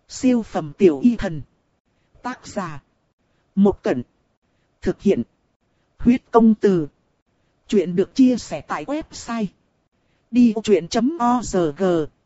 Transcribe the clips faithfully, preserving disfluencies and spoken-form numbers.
Siêu phẩm tiểu y thần. Tác giả. Một Cẩn. Thực hiện. Huyết công từ. Chuyện được chia sẻ tại website đi vô chuyện chấm org.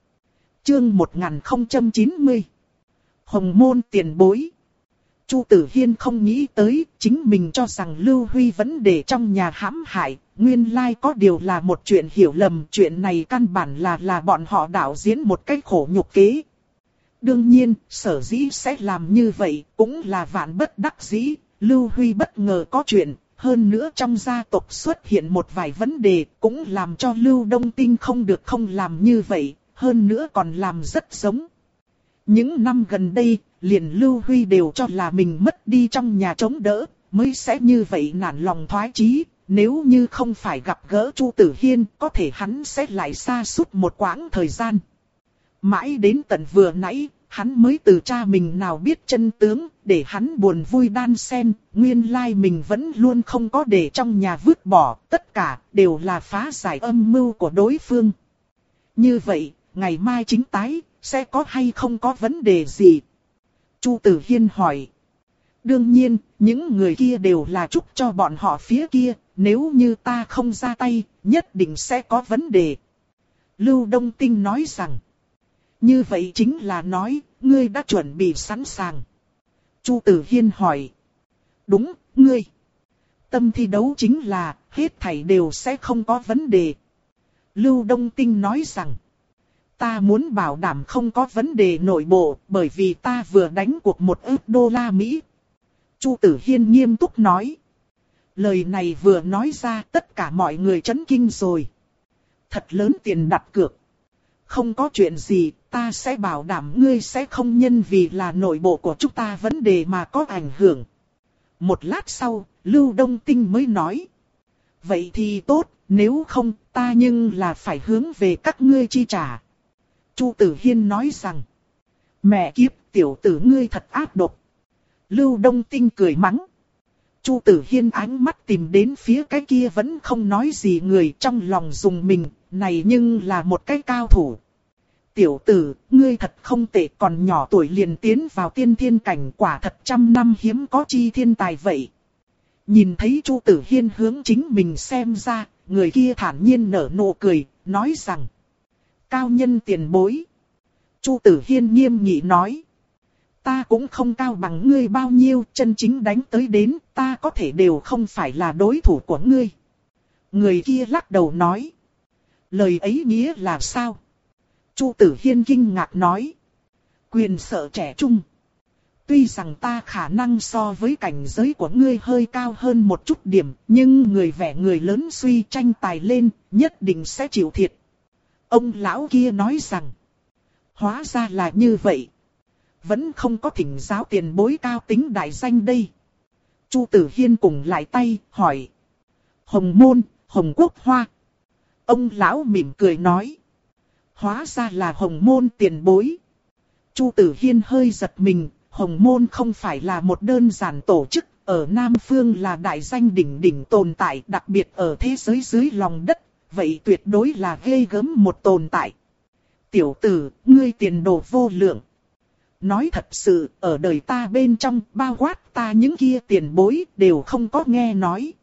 Chương một nghìn không trăm chín mươi. Hồng môn tiền bối. Chu Tử Hiên không nghĩ tới, chính mình cho rằng Lưu Huy vấn đề trong nhà hãm hại, nguyên lai có điều là một chuyện hiểu lầm. Chuyện này căn bản là là bọn họ đạo diễn một cách khổ nhục kế. Đương nhiên, sở dĩ sẽ làm như vậy, cũng là vạn bất đắc dĩ. Lưu Huy bất ngờ có chuyện, hơn nữa trong gia tộc xuất hiện một vài vấn đề, cũng làm cho Lưu Đông Tinh không được không làm như vậy, hơn nữa còn làm rất giống. Những năm gần đây, liền Lưu Huy đều cho là mình mất đi trong nhà chống đỡ, mới sẽ như vậy nản lòng thoái chí. Nếu như không phải gặp gỡ Chu Tử Hiên, có thể hắn sẽ lại sa sút một quãng thời gian. Mãi đến tận vừa nãy, hắn mới từ cha mình nào biết chân tướng, để hắn buồn vui đan xen, nguyên lai mình vẫn luôn không có để trong nhà vứt bỏ, tất cả đều là phá giải âm mưu của đối phương. Như vậy, ngày mai chính tái, sẽ có hay không có vấn đề gì? Chu Tử Hiên hỏi. Đương nhiên, những người kia đều là chúc cho bọn họ phía kia, nếu như ta không ra tay, nhất định sẽ có vấn đề. Lưu Đông Tinh nói rằng. Như vậy chính là nói, ngươi đã chuẩn bị sẵn sàng. Chu Tử Hiên hỏi. Đúng, ngươi. Tâm thi đấu chính là, hết thảy đều sẽ không có vấn đề. Lưu Đông Tinh nói rằng. Ta muốn bảo đảm không có vấn đề nội bộ, bởi vì ta vừa đánh cuộc một ức đô la Mỹ. Chu Tử Hiên nghiêm túc nói. Lời này vừa nói ra, tất cả mọi người chấn kinh rồi. Thật lớn tiền đặt cược. Không có chuyện gì, ta sẽ bảo đảm ngươi sẽ không nhân vì là nội bộ của chúng ta vấn đề mà có ảnh hưởng. Một lát sau, Lưu Đông Tinh mới nói. Vậy thì tốt, nếu không, ta nhưng là phải hướng về các ngươi chi trả. Chu Tử Hiên nói rằng. Mẹ kiếp, tiểu tử ngươi thật ác độc. Lưu Đông Tinh cười mắng. Chu Tử Hiên ánh mắt tìm đến phía cái kia vẫn không nói gì người, trong lòng dùng mình, này nhưng là một cái cao thủ. Tiểu tử, ngươi thật không tệ, còn nhỏ tuổi liền tiến vào tiên thiên cảnh, quả thật trăm năm hiếm có chi thiên tài vậy. Nhìn thấy Chu Tử Hiên hướng chính mình xem ra, người kia thản nhiên nở nụ cười, nói rằng. Cao nhân tiền bối. Chu Tử Hiên nghiêm nghị nói. Ta cũng không cao bằng ngươi bao nhiêu, chân chính đánh tới đến, ta có thể đều không phải là đối thủ của ngươi. Người kia lắc đầu nói. Lời ấy nghĩa là sao? Chu Tử Hiên kinh ngạc nói. Quyền sợ trẻ trung. Tuy rằng ta khả năng so với cảnh giới của ngươi hơi cao hơn một chút điểm, nhưng người vẻ người lớn suy tranh tài lên, nhất định sẽ chịu thiệt. Ông lão kia nói rằng. Hóa ra là như vậy. Vẫn không có thỉnh giáo tiền bối cao tính đại danh đây. Chu Tử Hiên cùng lại tay, hỏi. Hồng môn, Hồng Quốc Hoa. Ông lão mỉm cười nói. Hóa ra là Hồng môn tiền bối. Chu Tử Hiên hơi giật mình, Hồng môn không phải là một đơn giản tổ chức, ở Nam Phương là đại danh đỉnh đỉnh tồn tại, đặc biệt ở thế giới dưới lòng đất, vậy tuyệt đối là ghê gớm một tồn tại. Tiểu tử, ngươi tiền đồ vô lượng. Nói thật sự, ở đời ta bên trong, bao quát ta những kia tiền bối, đều không có nghe nói.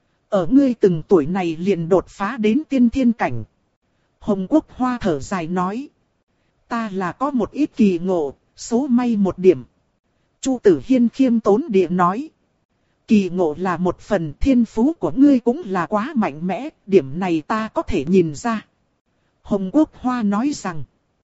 Ở ngươi từng tuổi này liền đột phá đến tiên thiên cảnh. Hồng Quốc Hoa thở dài nói. Ta là có một ít kỳ ngộ, số may một điểm. Chu Tử Hiên khiêm tốn địa nói. Kỳ ngộ là một phần, thiên phú của ngươi cũng là quá mạnh mẽ, điểm này ta có thể nhìn ra. Hồng Quốc Hoa nói rằng.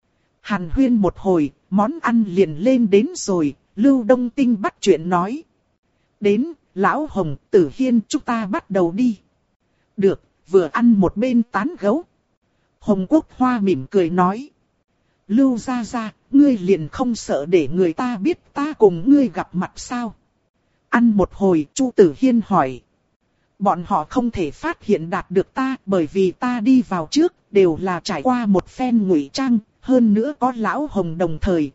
Hàn huyên một hồi, món ăn liền lên đến rồi, Lưu Đông Tinh bắt chuyện nói. Đến, Lão Hồng, Tử Hiên, chúng ta bắt đầu đi. Được, vừa ăn một bên tán gẫu. Hồng Quốc Hoa mỉm cười nói. Lưu gia gia, ngươi liền không sợ để người ta biết ta cùng ngươi gặp mặt sao? Ăn một hồi, Chu Tử Hiên hỏi. Bọn họ không thể phát hiện đạt được ta, bởi vì ta đi vào trước, đều là trải qua một phen ngụy trang, hơn nữa có Lão Hồng đồng thời.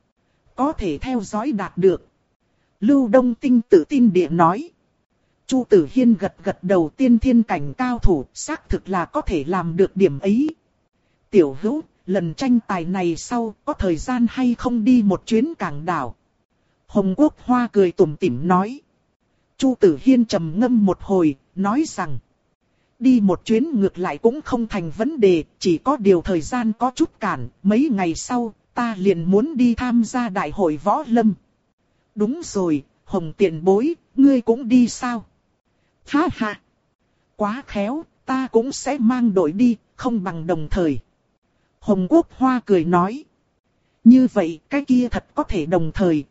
Có thể theo dõi đạt được. Lưu Đông Tinh tự tin địa nói. Chu Tử Hiên gật gật đầu, tiên thiên cảnh cao thủ, xác thực là có thể làm được điểm ấy. Tiểu hữu, lần tranh tài này sau có thời gian hay không đi một chuyến cảng đảo. Hồng Quốc Hoa cười tủm tỉm nói. Chu Tử Hiên trầm ngâm một hồi, nói rằng. Đi một chuyến ngược lại cũng không thành vấn đề, chỉ có điều thời gian có chút cản, mấy ngày sau, ta liền muốn đi tham gia đại hội võ lâm. Đúng rồi, Hồng tiền bối, ngươi cũng đi sao? Ha ha! Quá khéo, ta cũng sẽ mang đội đi, không bằng đồng thời. Hồng Quốc Hoa cười nói. Như vậy, cái kia thật có thể đồng thời.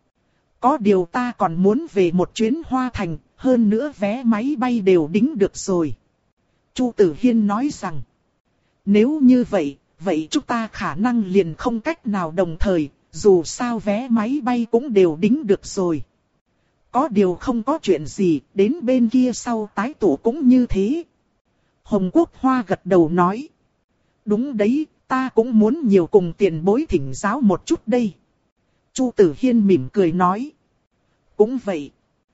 Có điều ta còn muốn về một chuyến Hoa Thành, hơn nữa vé máy bay đều đính được rồi. Chu Tử Hiên nói rằng. Nếu như vậy, vậy chúng ta khả năng liền không cách nào đồng thời, dù sao vé máy bay cũng đều đính được rồi. Có điều không có chuyện gì, đến bên kia sau tái tụ cũng như thế. Hồng Quốc Hoa gật đầu nói. Đúng đấy, ta cũng muốn nhiều cùng tiền bối thỉnh giáo một chút đây. Chu Tử Hiên mỉm cười nói. Cũng vậy.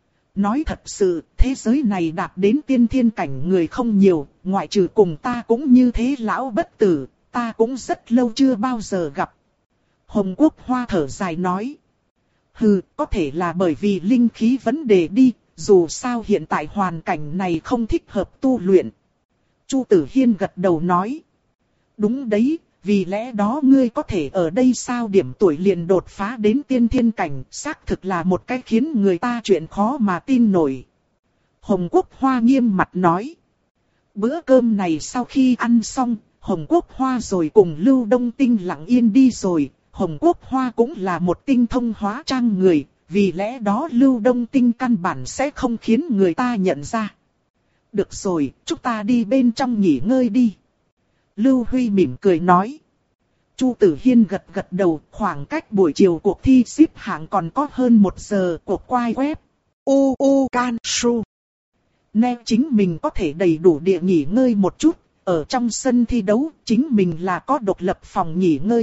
Nói thật sự, thế giới này đạt đến tiên thiên cảnh người không nhiều, ngoại trừ cùng ta cũng như thế lão bất tử, ta cũng rất lâu chưa bao giờ gặp. Hồng Quốc Hoa thở dài nói. Hừ, có thể là bởi vì linh khí vấn đề đi, dù sao hiện tại hoàn cảnh này không thích hợp tu luyện. Chu Tử Hiên gật đầu nói. Đúng đấy, vì lẽ đó ngươi có thể ở đây sao điểm tuổi liền đột phá đến tiên thiên cảnh, xác thực là một cái khiến người ta chuyện khó mà tin nổi. Hồng Quốc Hoa nghiêm mặt nói. Bữa cơm này sau khi ăn xong, Hồng Quốc Hoa rồi cùng Lưu Đông Tinh lặng yên đi rồi. Hồng Quốc Hoa cũng là một tinh thông hóa trang người, vì lẽ đó Lưu Đông Tinh căn bản sẽ không khiến người ta nhận ra. Được rồi, chúng ta đi bên trong nghỉ ngơi đi. Lưu Huy mỉm cười nói. Chu Tử Hiên gật gật đầu, khoảng cách buổi chiều cuộc thi xếp hạng còn có hơn một giờ. Cuộc quay web u u can su Nghe chính mình có thể đầy đủ địa nghỉ ngơi một chút, ở trong sân thi đấu chính mình là có độc lập phòng nghỉ ngơi.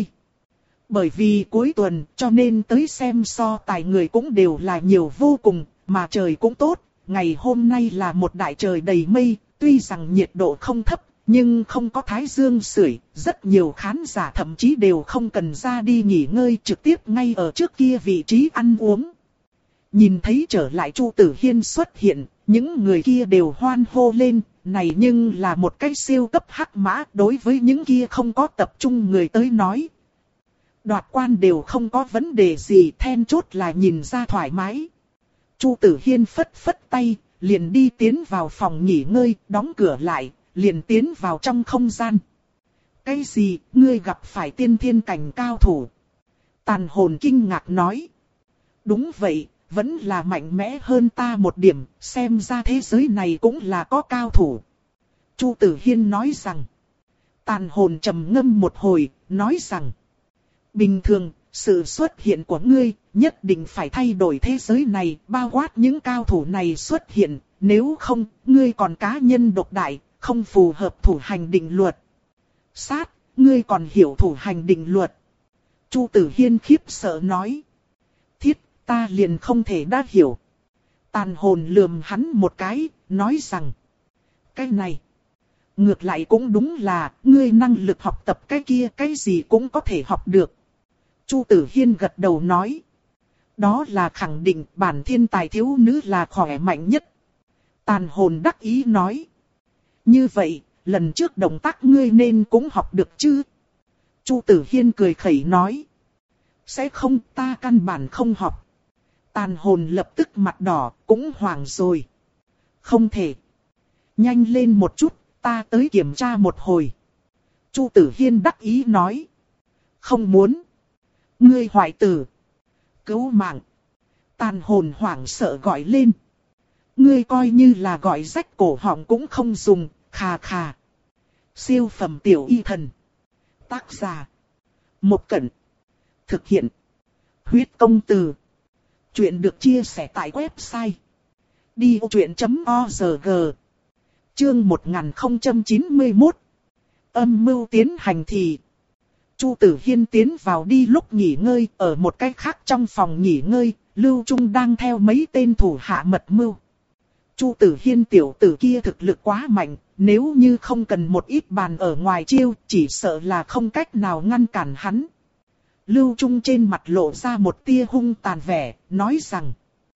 Bởi vì cuối tuần cho nên tới xem so tài người cũng đều là nhiều vô cùng, mà trời cũng tốt, ngày hôm nay là một đại trời đầy mây, tuy rằng nhiệt độ không thấp, nhưng không có thái dương sưởi, rất nhiều khán giả thậm chí đều không cần ra đi nghỉ ngơi trực tiếp ngay ở trước kia vị trí ăn uống. Nhìn thấy trở lại Chu Tử Hiên xuất hiện, những người kia đều hoan hô lên, này nhưng là một cái siêu cấp hắc mã đối với những kia không có tập trung người tới nói. Đoạt quan đều không có vấn đề gì, then chốt là nhìn ra thoải mái. Chu Tử Hiên phất phất tay, liền đi tiến vào phòng nghỉ ngơi, đóng cửa lại, liền tiến vào trong không gian. Cái gì, ngươi gặp phải tiên thiên cảnh cao thủ? Tàn hồn kinh ngạc nói. Đúng vậy, vẫn là mạnh mẽ hơn ta một điểm, xem ra thế giới này cũng là có cao thủ. Chu Tử Hiên nói rằng. Tàn hồn trầm ngâm một hồi, nói rằng. Bình thường, sự xuất hiện của ngươi nhất định phải thay đổi thế giới này, bao quát những cao thủ này xuất hiện, nếu không, ngươi còn cá nhân độc đại, không phù hợp thủ hành định luật. Sát, ngươi còn hiểu thủ hành định luật? Chu Tử Hiên khiếp sợ nói. Thiết, ta liền không thể đã hiểu. Tàn hồn lườm hắn một cái, nói rằng. Cái này, ngược lại cũng đúng là, ngươi năng lực học tập cái kia cái gì cũng có thể học được. Chu Tử Hiên gật đầu nói. Đó là khẳng định bản thiên tài thiếu nữ là khỏe mạnh nhất. Tàn hồn đắc ý nói. Như vậy, lần trước động tác ngươi nên cũng học được chứ? Chu Tử Hiên cười khẩy nói. Sẽ không, ta căn bản không học. Tàn hồn lập tức mặt đỏ, cũng hoảng rồi. Không thể. Nhanh lên một chút, ta tới kiểm tra một hồi. Chu Tử Hiên đắc ý nói. Không muốn. Ngươi hoại tử. Cứu mạng. Tàn hồn hoảng sợ gọi lên. Ngươi coi như là gọi rách cổ họng cũng không dùng, khà khà. Siêu phẩm tiểu y thần. Tác giả. Một Cẩn. Thực hiện. Huyết công từ. Chuyện được chia sẻ tại website. đi ô chuyện chấm org. Chương một nghìn không trăm chín mươi mốt. Âm mưu tiến hành thì. Chu Tử Hiên tiến vào đi lúc nghỉ ngơi, ở một cái khác trong phòng nghỉ ngơi, Lưu Trung đang theo mấy tên thủ hạ mật mưu. Chu Tử Hiên tiểu tử kia thực lực quá mạnh, nếu như không cần một ít bàn ở ngoài chiêu, chỉ sợ là không cách nào ngăn cản hắn. Lưu Trung trên mặt lộ ra một tia hung tàn vẻ, nói rằng,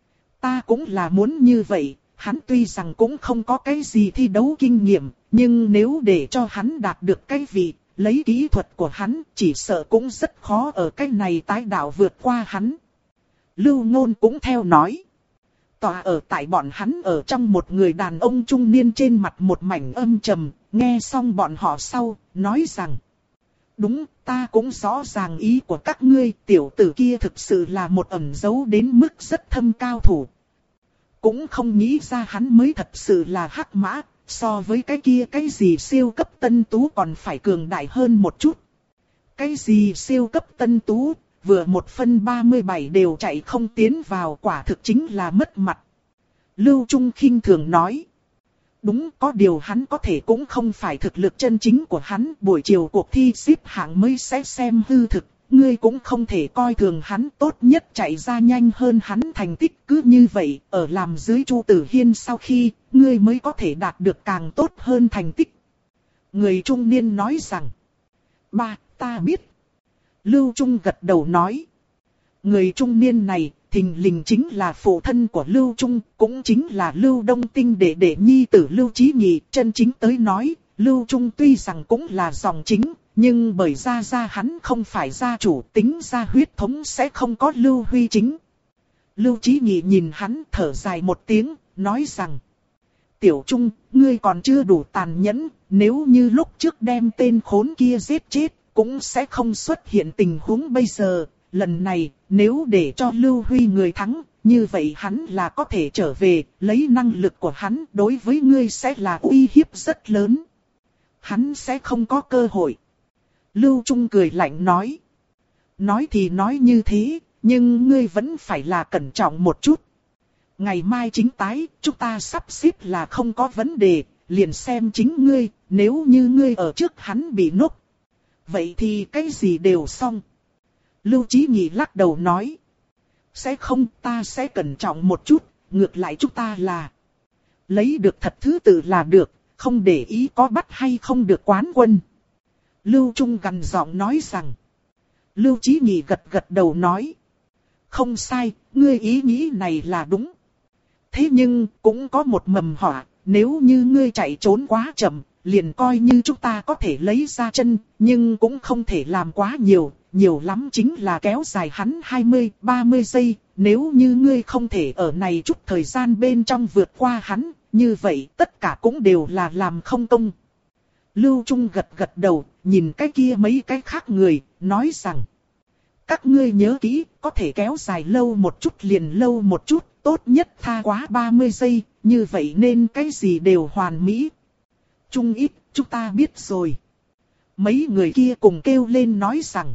ta cũng là muốn như vậy, hắn tuy rằng cũng không có cái gì thi đấu kinh nghiệm, nhưng nếu để cho hắn đạt được cái vị, lấy kỹ thuật của hắn, chỉ sợ cũng rất khó ở cái này tái đạo vượt qua hắn. Lưu Ngôn cũng theo nói. Tòa ở tại bọn hắn ở trong một người đàn ông trung niên trên mặt một mảnh âm trầm, nghe xong bọn họ sau, nói rằng, đúng, ta cũng rõ ràng ý của các ngươi, tiểu tử kia thực sự là một ẩn giấu đến mức rất thâm cao thủ. Cũng không nghĩ ra hắn mới thật sự là hắc mã, so với cái kia cái gì siêu cấp tân tú còn phải cường đại hơn một chút. Cái gì siêu cấp tân tú, vừa một phân ba mươi bảy đều chạy không tiến vào, quả thực chính là mất mặt. Lưu Trung khinh thường nói. Đúng, có điều hắn có thể cũng không phải thực lực chân chính của hắn, buổi chiều cuộc thi xếp hạng mới sẽ xem hư thực, ngươi cũng không thể coi thường hắn, tốt nhất chạy ra nhanh hơn hắn thành tích, cứ như vậy, ở làm dưới Chu Tử Hiên sau khi, ngươi mới có thể đạt được càng tốt hơn thành tích. Người trung niên nói rằng, ba, ta biết. Lưu Trung gật đầu nói. Người trung niên này, thình lình chính là phụ thân của Lưu Trung, cũng chính là Lưu Đông Tinh đệ đệ nhi tử Lưu Chí Nhị. Chân chính tới nói, Lưu Trung tuy rằng cũng là dòng chính, nhưng bởi gia gia hắn không phải gia chủ, tính ra huyết thống sẽ không có Lưu Huy Chính. Lưu Chí Nhị nhìn hắn thở dài một tiếng, nói rằng, Tiểu Trung, ngươi còn chưa đủ tàn nhẫn, nếu như lúc trước đem tên khốn kia giết chết, cũng sẽ không xuất hiện tình huống bây giờ. Lần này, nếu để cho Lưu Huy người thắng, như vậy hắn là có thể trở về, lấy năng lực của hắn đối với ngươi sẽ là uy hiếp rất lớn. Hắn sẽ không có cơ hội. Lưu Trung cười lạnh nói. Nói thì nói như thế, nhưng ngươi vẫn phải là cẩn trọng một chút. Ngày mai chính tái, chúng ta sắp xếp là không có vấn đề, liền xem chính ngươi, nếu như ngươi ở trước hắn bị nốc. Vậy thì cái gì đều xong. Lưu Chí Nhị lắc đầu nói. Sẽ không, ta sẽ cẩn trọng một chút, ngược lại chúng ta là lấy được thật thứ tự là được, không để ý có bắt hay không được quán quân. Lưu Trung gằn giọng nói rằng. Lưu Chí Nhị gật gật đầu nói. Không sai, ngươi ý nghĩ này là đúng. Thế nhưng, cũng có một mầm họa, nếu như ngươi chạy trốn quá chậm, liền coi như chúng ta có thể lấy ra chân, nhưng cũng không thể làm quá nhiều, nhiều lắm chính là kéo dài hắn hai mươi, ba mươi giây, nếu như ngươi không thể ở này chút thời gian bên trong vượt qua hắn, như vậy tất cả cũng đều là làm không công. Lưu Trung gật gật đầu, nhìn cái kia mấy cái khác người, nói rằng, các ngươi nhớ kỹ, có thể kéo dài lâu một chút liền lâu một chút, tốt nhất tha quá ba mươi giây, như vậy nên cái gì đều hoàn mỹ. Trung ít, chúng ta biết rồi. Mấy người kia cùng kêu lên nói rằng.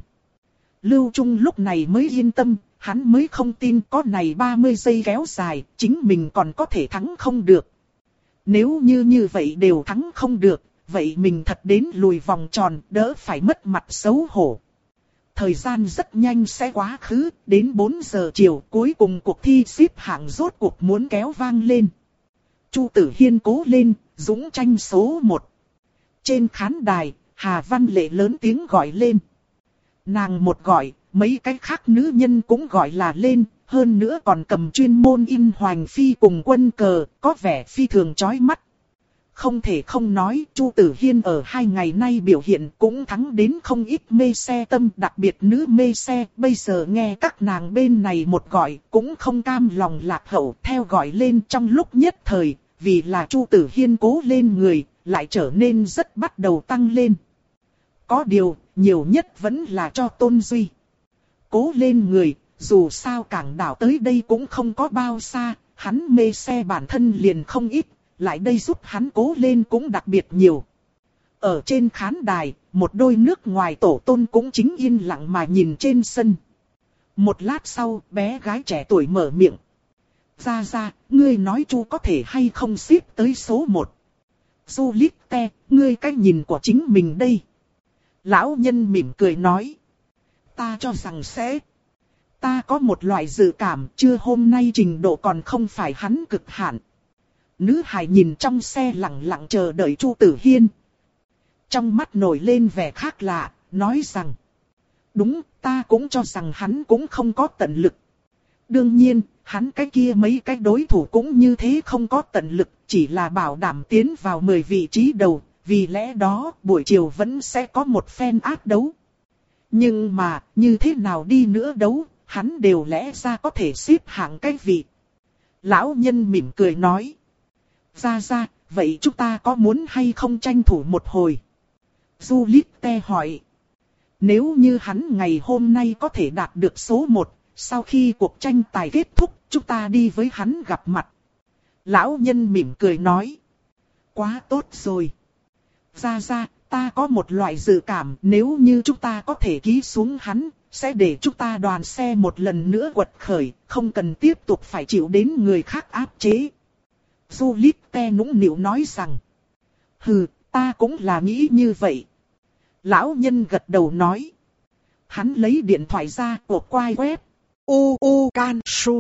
Lưu Trung lúc này mới yên tâm, hắn mới không tin có này ba mươi giây kéo dài, chính mình còn có thể thắng không được. Nếu như như vậy đều thắng không được, vậy mình thật đến lùi vòng tròn, đỡ phải mất mặt xấu hổ. Thời gian rất nhanh sẽ quá khứ, đến bốn giờ chiều cuối cùng cuộc thi xếp hạng rốt cuộc muốn kéo vang lên. Chu Tử Hiên cố lên, dũng tranh số một. Trên khán đài, Hà Văn Lệ lớn tiếng gọi lên. Nàng một gọi, mấy cái khác nữ nhân cũng gọi là lên, hơn nữa còn cầm chuyên môn in hoành phi cùng quân cờ, có vẻ phi thường chói mắt. Không thể không nói, Chu Tử Hiên ở hai ngày nay biểu hiện cũng thắng đến không ít mê xe tâm, đặc biệt nữ mê xe. Bây giờ nghe các nàng bên này một gọi, cũng không cam lòng lạc hậu, theo gọi lên trong lúc nhất thời, vì là Chu Tử Hiên cố lên người, lại trở nên rất bắt đầu tăng lên. Có điều, nhiều nhất vẫn là cho Tôn Duy. Cố lên người, dù sao cảng đảo tới đây cũng không có bao xa, hắn mê xe bản thân liền không ít. Lại đây giúp hắn cố lên cũng đặc biệt nhiều. Ở trên khán đài, một đôi nước ngoài tổ tôn cũng chính yên lặng mà nhìn trên sân. Một lát sau, bé gái trẻ tuổi mở miệng. Ra ra, ngươi nói Chu có thể hay không xếp tới số một. Du Lít Te, ngươi cái nhìn của chính mình đây. Lão nhân mỉm cười nói. Ta cho rằng sẽ. Ta có một loại dự cảm chưa hôm nay trình độ còn không phải hắn cực hạn. Nữ hài nhìn trong xe lặng lặng chờ đợi Chu Tử Hiên. Trong mắt nổi lên vẻ khác lạ, nói rằng. Đúng, ta cũng cho rằng hắn cũng không có tận lực. Đương nhiên, hắn cái kia mấy cái đối thủ cũng như thế không có tận lực, chỉ là bảo đảm tiến vào mười vị trí đầu, vì lẽ đó buổi chiều vẫn sẽ có một phen ác đấu. Nhưng mà, như thế nào đi nữa đấu, hắn đều lẽ ra có thể xếp hạng cái vị. Lão nhân mỉm cười nói. Ra ra, vậy chúng ta có muốn hay không tranh thủ một hồi? Juliette hỏi. Nếu như hắn ngày hôm nay có thể đạt được số một, sau khi cuộc tranh tài kết thúc, chúng ta đi với hắn gặp mặt. Lão nhân mỉm cười nói. Quá tốt rồi. Ra ra, ta có một loại dự cảm nếu như chúng ta có thể ký xuống hắn, sẽ để chúng ta đoàn xe một lần nữa quật khởi, không cần tiếp tục phải chịu đến người khác áp chế. Juliette nũng nịu nói rằng. Hừ, ta cũng là nghĩ như vậy. Lão nhân gật đầu nói. Hắn lấy điện thoại ra của quai web. U U Can Su.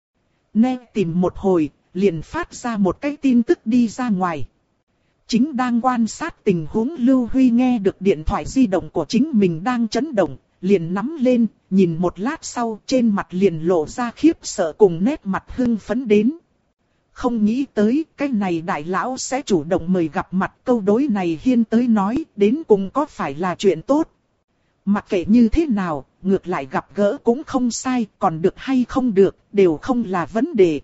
Nghe tìm một hồi, liền phát ra một cái tin tức đi ra ngoài. Chính đang quan sát tình huống Lưu Huy nghe được điện thoại di động của chính mình đang chấn động, liền nắm lên, nhìn một lát sau trên mặt liền lộ ra khiếp sợ cùng nét mặt hưng phấn đến. Không nghĩ tới cái này đại lão sẽ chủ động mời gặp mặt, câu đối này Hiên tới nói đến cùng có phải là chuyện tốt. Mặc kệ như thế nào, ngược lại gặp gỡ cũng không sai, còn được hay không được, đều không là vấn đề.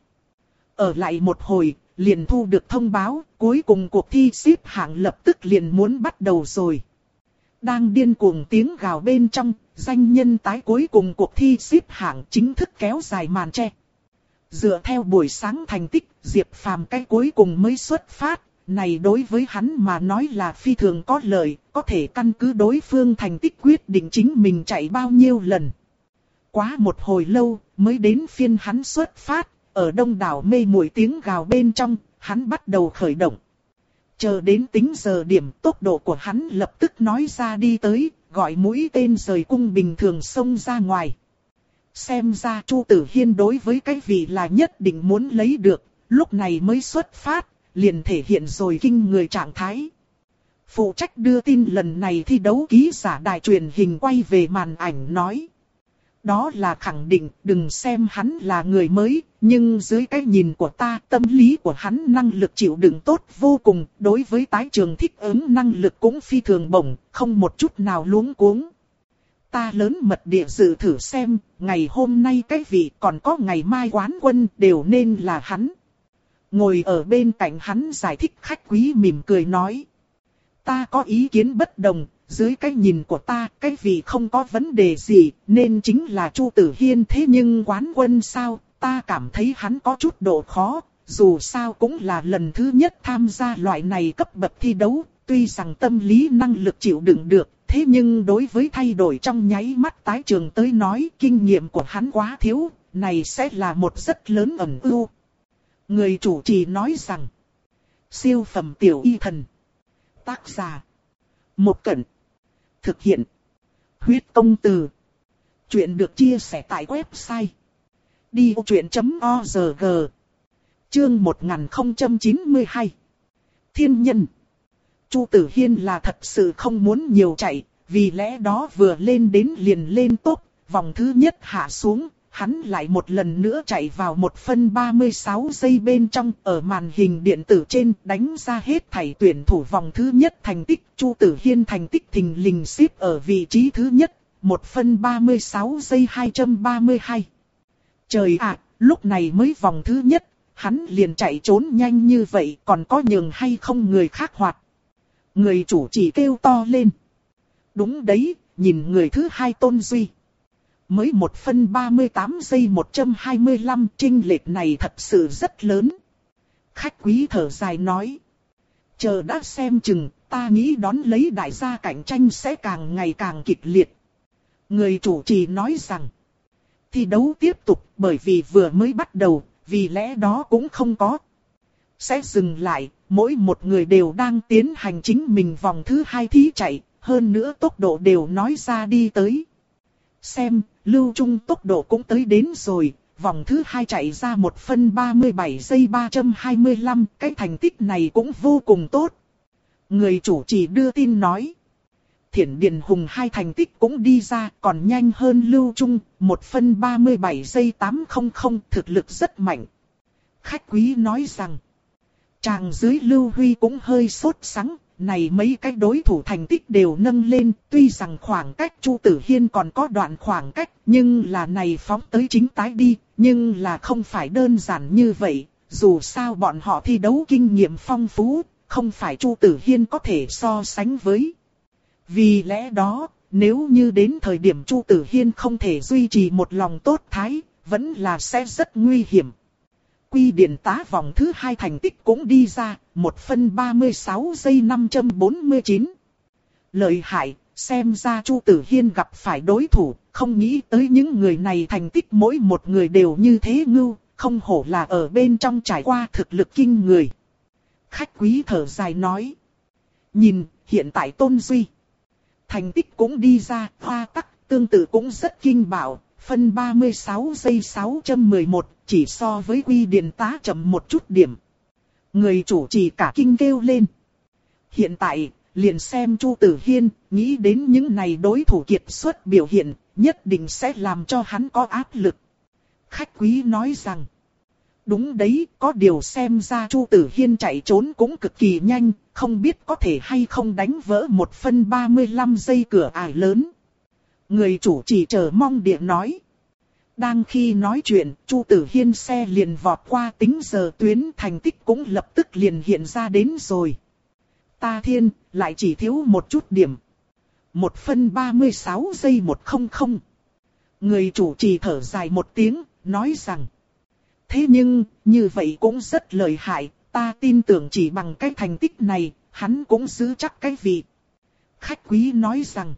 Ở lại một hồi, liền thu được thông báo, cuối cùng cuộc thi xếp hạng lập tức liền muốn bắt đầu rồi. Đang điên cuồng tiếng gào bên trong, danh nhân tái cuối cùng cuộc thi xếp hạng chính thức kéo dài màn che. Dựa theo buổi sáng thành tích, Diệp Phàm cái cuối cùng mới xuất phát, này đối với hắn mà nói là phi thường có lợi, có thể căn cứ đối phương thành tích quyết định chính mình chạy bao nhiêu lần. Quá một hồi lâu, mới đến phiên hắn xuất phát, ở đông đảo mê muội tiếng gào bên trong, hắn bắt đầu khởi động. Chờ đến tính giờ điểm, tốc độ của hắn lập tức nói ra đi tới, gọi mũi tên rời cung bình thường xông ra ngoài. Xem ra Chu Tử Hiên đối với cái vị là nhất định muốn lấy được, lúc này mới xuất phát, liền thể hiện rồi kinh người trạng thái. Phụ trách đưa tin lần này thi đấu ký giả đài truyền hình quay về màn ảnh nói. Đó là khẳng định, đừng xem hắn là người mới, nhưng dưới cái nhìn của ta, tâm lý của hắn năng lực chịu đựng tốt vô cùng, đối với tái trường thích ứng năng lực cũng phi thường bổng, không một chút nào luống cuống. Ta lớn mật địa dự thử xem, ngày hôm nay cái vị còn có ngày mai quán quân đều nên là hắn. Ngồi ở bên cạnh hắn giải thích khách quý mỉm cười nói. Ta có ý kiến bất đồng, dưới cái nhìn của ta, cái vị không có vấn đề gì, nên chính là Chu Tử Hiên, thế nhưng quán quân sao, ta cảm thấy hắn có chút độ khó, dù sao cũng là lần thứ nhất tham gia loại này cấp bậc thi đấu, tuy rằng tâm lý năng lực chịu đựng được, thế nhưng đối với thay đổi trong nháy mắt tái trường tới nói, kinh nghiệm của hắn quá thiếu, này sẽ là một rất lớn ẩn ưu. Người chủ trì nói rằng, siêu phẩm tiểu y thần, tác giả, Một Cẩn, thực hiện, huyết công từ. Chuyện được chia sẻ tại website đi ô chuyện chấm org. Chương một nghìn không trăm chín mươi hai. Thiên nhân. Chu Tử Hiên là thật sự không muốn nhiều chạy, vì lẽ đó vừa lên đến liền lên top, vòng thứ nhất hạ xuống, hắn lại một lần nữa chạy vào một phân ba mươi sáu giây bên trong, ở màn hình điện tử trên đánh ra hết thảy tuyển thủ vòng thứ nhất thành tích. Chu Tử Hiên thành tích thình lình xếp ở vị trí thứ nhất, một phân ba mươi sáu giây hai trăm ba mươi hai. Trời ạ, lúc này mới vòng thứ nhất, hắn liền chạy trốn nhanh như vậy, còn có nhường hay không người khác hoạt. Người chủ chỉ kêu to lên. Đúng đấy, nhìn người thứ hai Tôn Duy. Mới một phân ba mươi tám giây một trăm hai mươi lăm, chênh lệch này thật sự rất lớn. Khách quý thở dài nói. Chờ đã xem chừng, ta nghĩ đón lấy đại gia cạnh tranh sẽ càng ngày càng kịch liệt. Người chủ trì nói rằng. Thi đấu tiếp tục bởi vì vừa mới bắt đầu, vì lẽ đó cũng không có. Sẽ dừng lại, mỗi một người đều đang tiến hành chính mình vòng thứ hai thí chạy, hơn nữa tốc độ đều nói ra đi tới. Xem, Lưu Trung tốc độ cũng tới đến rồi, vòng thứ hai chạy ra một phân ba mươi bảy giây ba trăm hai mươi lăm, cái thành tích này cũng vô cùng tốt. Người chủ trì đưa tin nói. Thiển Điền Hùng hai thành tích cũng đi ra, còn nhanh hơn Lưu Trung, một phân ba mươi bảy giây tám trăm, thực lực rất mạnh. Khách quý nói rằng, chàng dưới Lưu Huy cũng hơi sốt sắng, này mấy cái đối thủ thành tích đều nâng lên, tuy rằng khoảng cách Chu Tử Hiên còn có đoạn khoảng cách, nhưng là này phóng tới chính tái đi, nhưng là không phải đơn giản như vậy, dù sao bọn họ thi đấu kinh nghiệm phong phú, không phải Chu Tử Hiên có thể so sánh với. Vì lẽ đó, nếu như đến thời điểm Chu Tử Hiên không thể duy trì một lòng tốt thái, vẫn là sẽ rất nguy hiểm. Quy Điện Tá vòng thứ hai thành tích cũng đi ra, một phân ba mươi sáu giây năm trăm bốn mươi chín. Lợi hại, xem ra Chu Tử Hiên gặp phải đối thủ, không nghĩ tới những người này thành tích mỗi một người đều như thế ngưu, không hổ là ở bên trong trải qua thực lực kinh người. Khách quý thở dài nói. Nhìn, hiện tại Tôn Duy. Thành tích cũng đi ra, Hoa Tắc tương tự cũng rất kinh bạo, phân ba mươi sáu giây sáu trăm mười một, chỉ so với Quy Điện Tá chậm một chút điểm. Người chủ trì cả kinh kêu lên. Hiện tại, liền xem Chu Tử Hiên, nghĩ đến những này đối thủ kiệt xuất biểu hiện, nhất định sẽ làm cho hắn có áp lực. Khách quý nói rằng, đúng đấy, có điều xem ra Chu Tử Hiên chạy trốn cũng cực kỳ nhanh, không biết có thể hay không đánh vỡ một phân ba mươi lăm giây cửa ải lớn. Người chủ trì chờ mong địa nói. Đang khi nói chuyện, Chu Tử Hiên xe liền vọt qua tính giờ tuyến, thành tích cũng lập tức liền hiện ra đến rồi. Ta thiên, lại chỉ thiếu một chút điểm. Một phân ba mươi sáu giây một trăm. Người chủ trì thở dài một tiếng, nói rằng. Thế nhưng, như vậy cũng rất lợi hại, ta tin tưởng chỉ bằng cái thành tích này, hắn cũng giữ chắc cái vị. Khách quý nói rằng.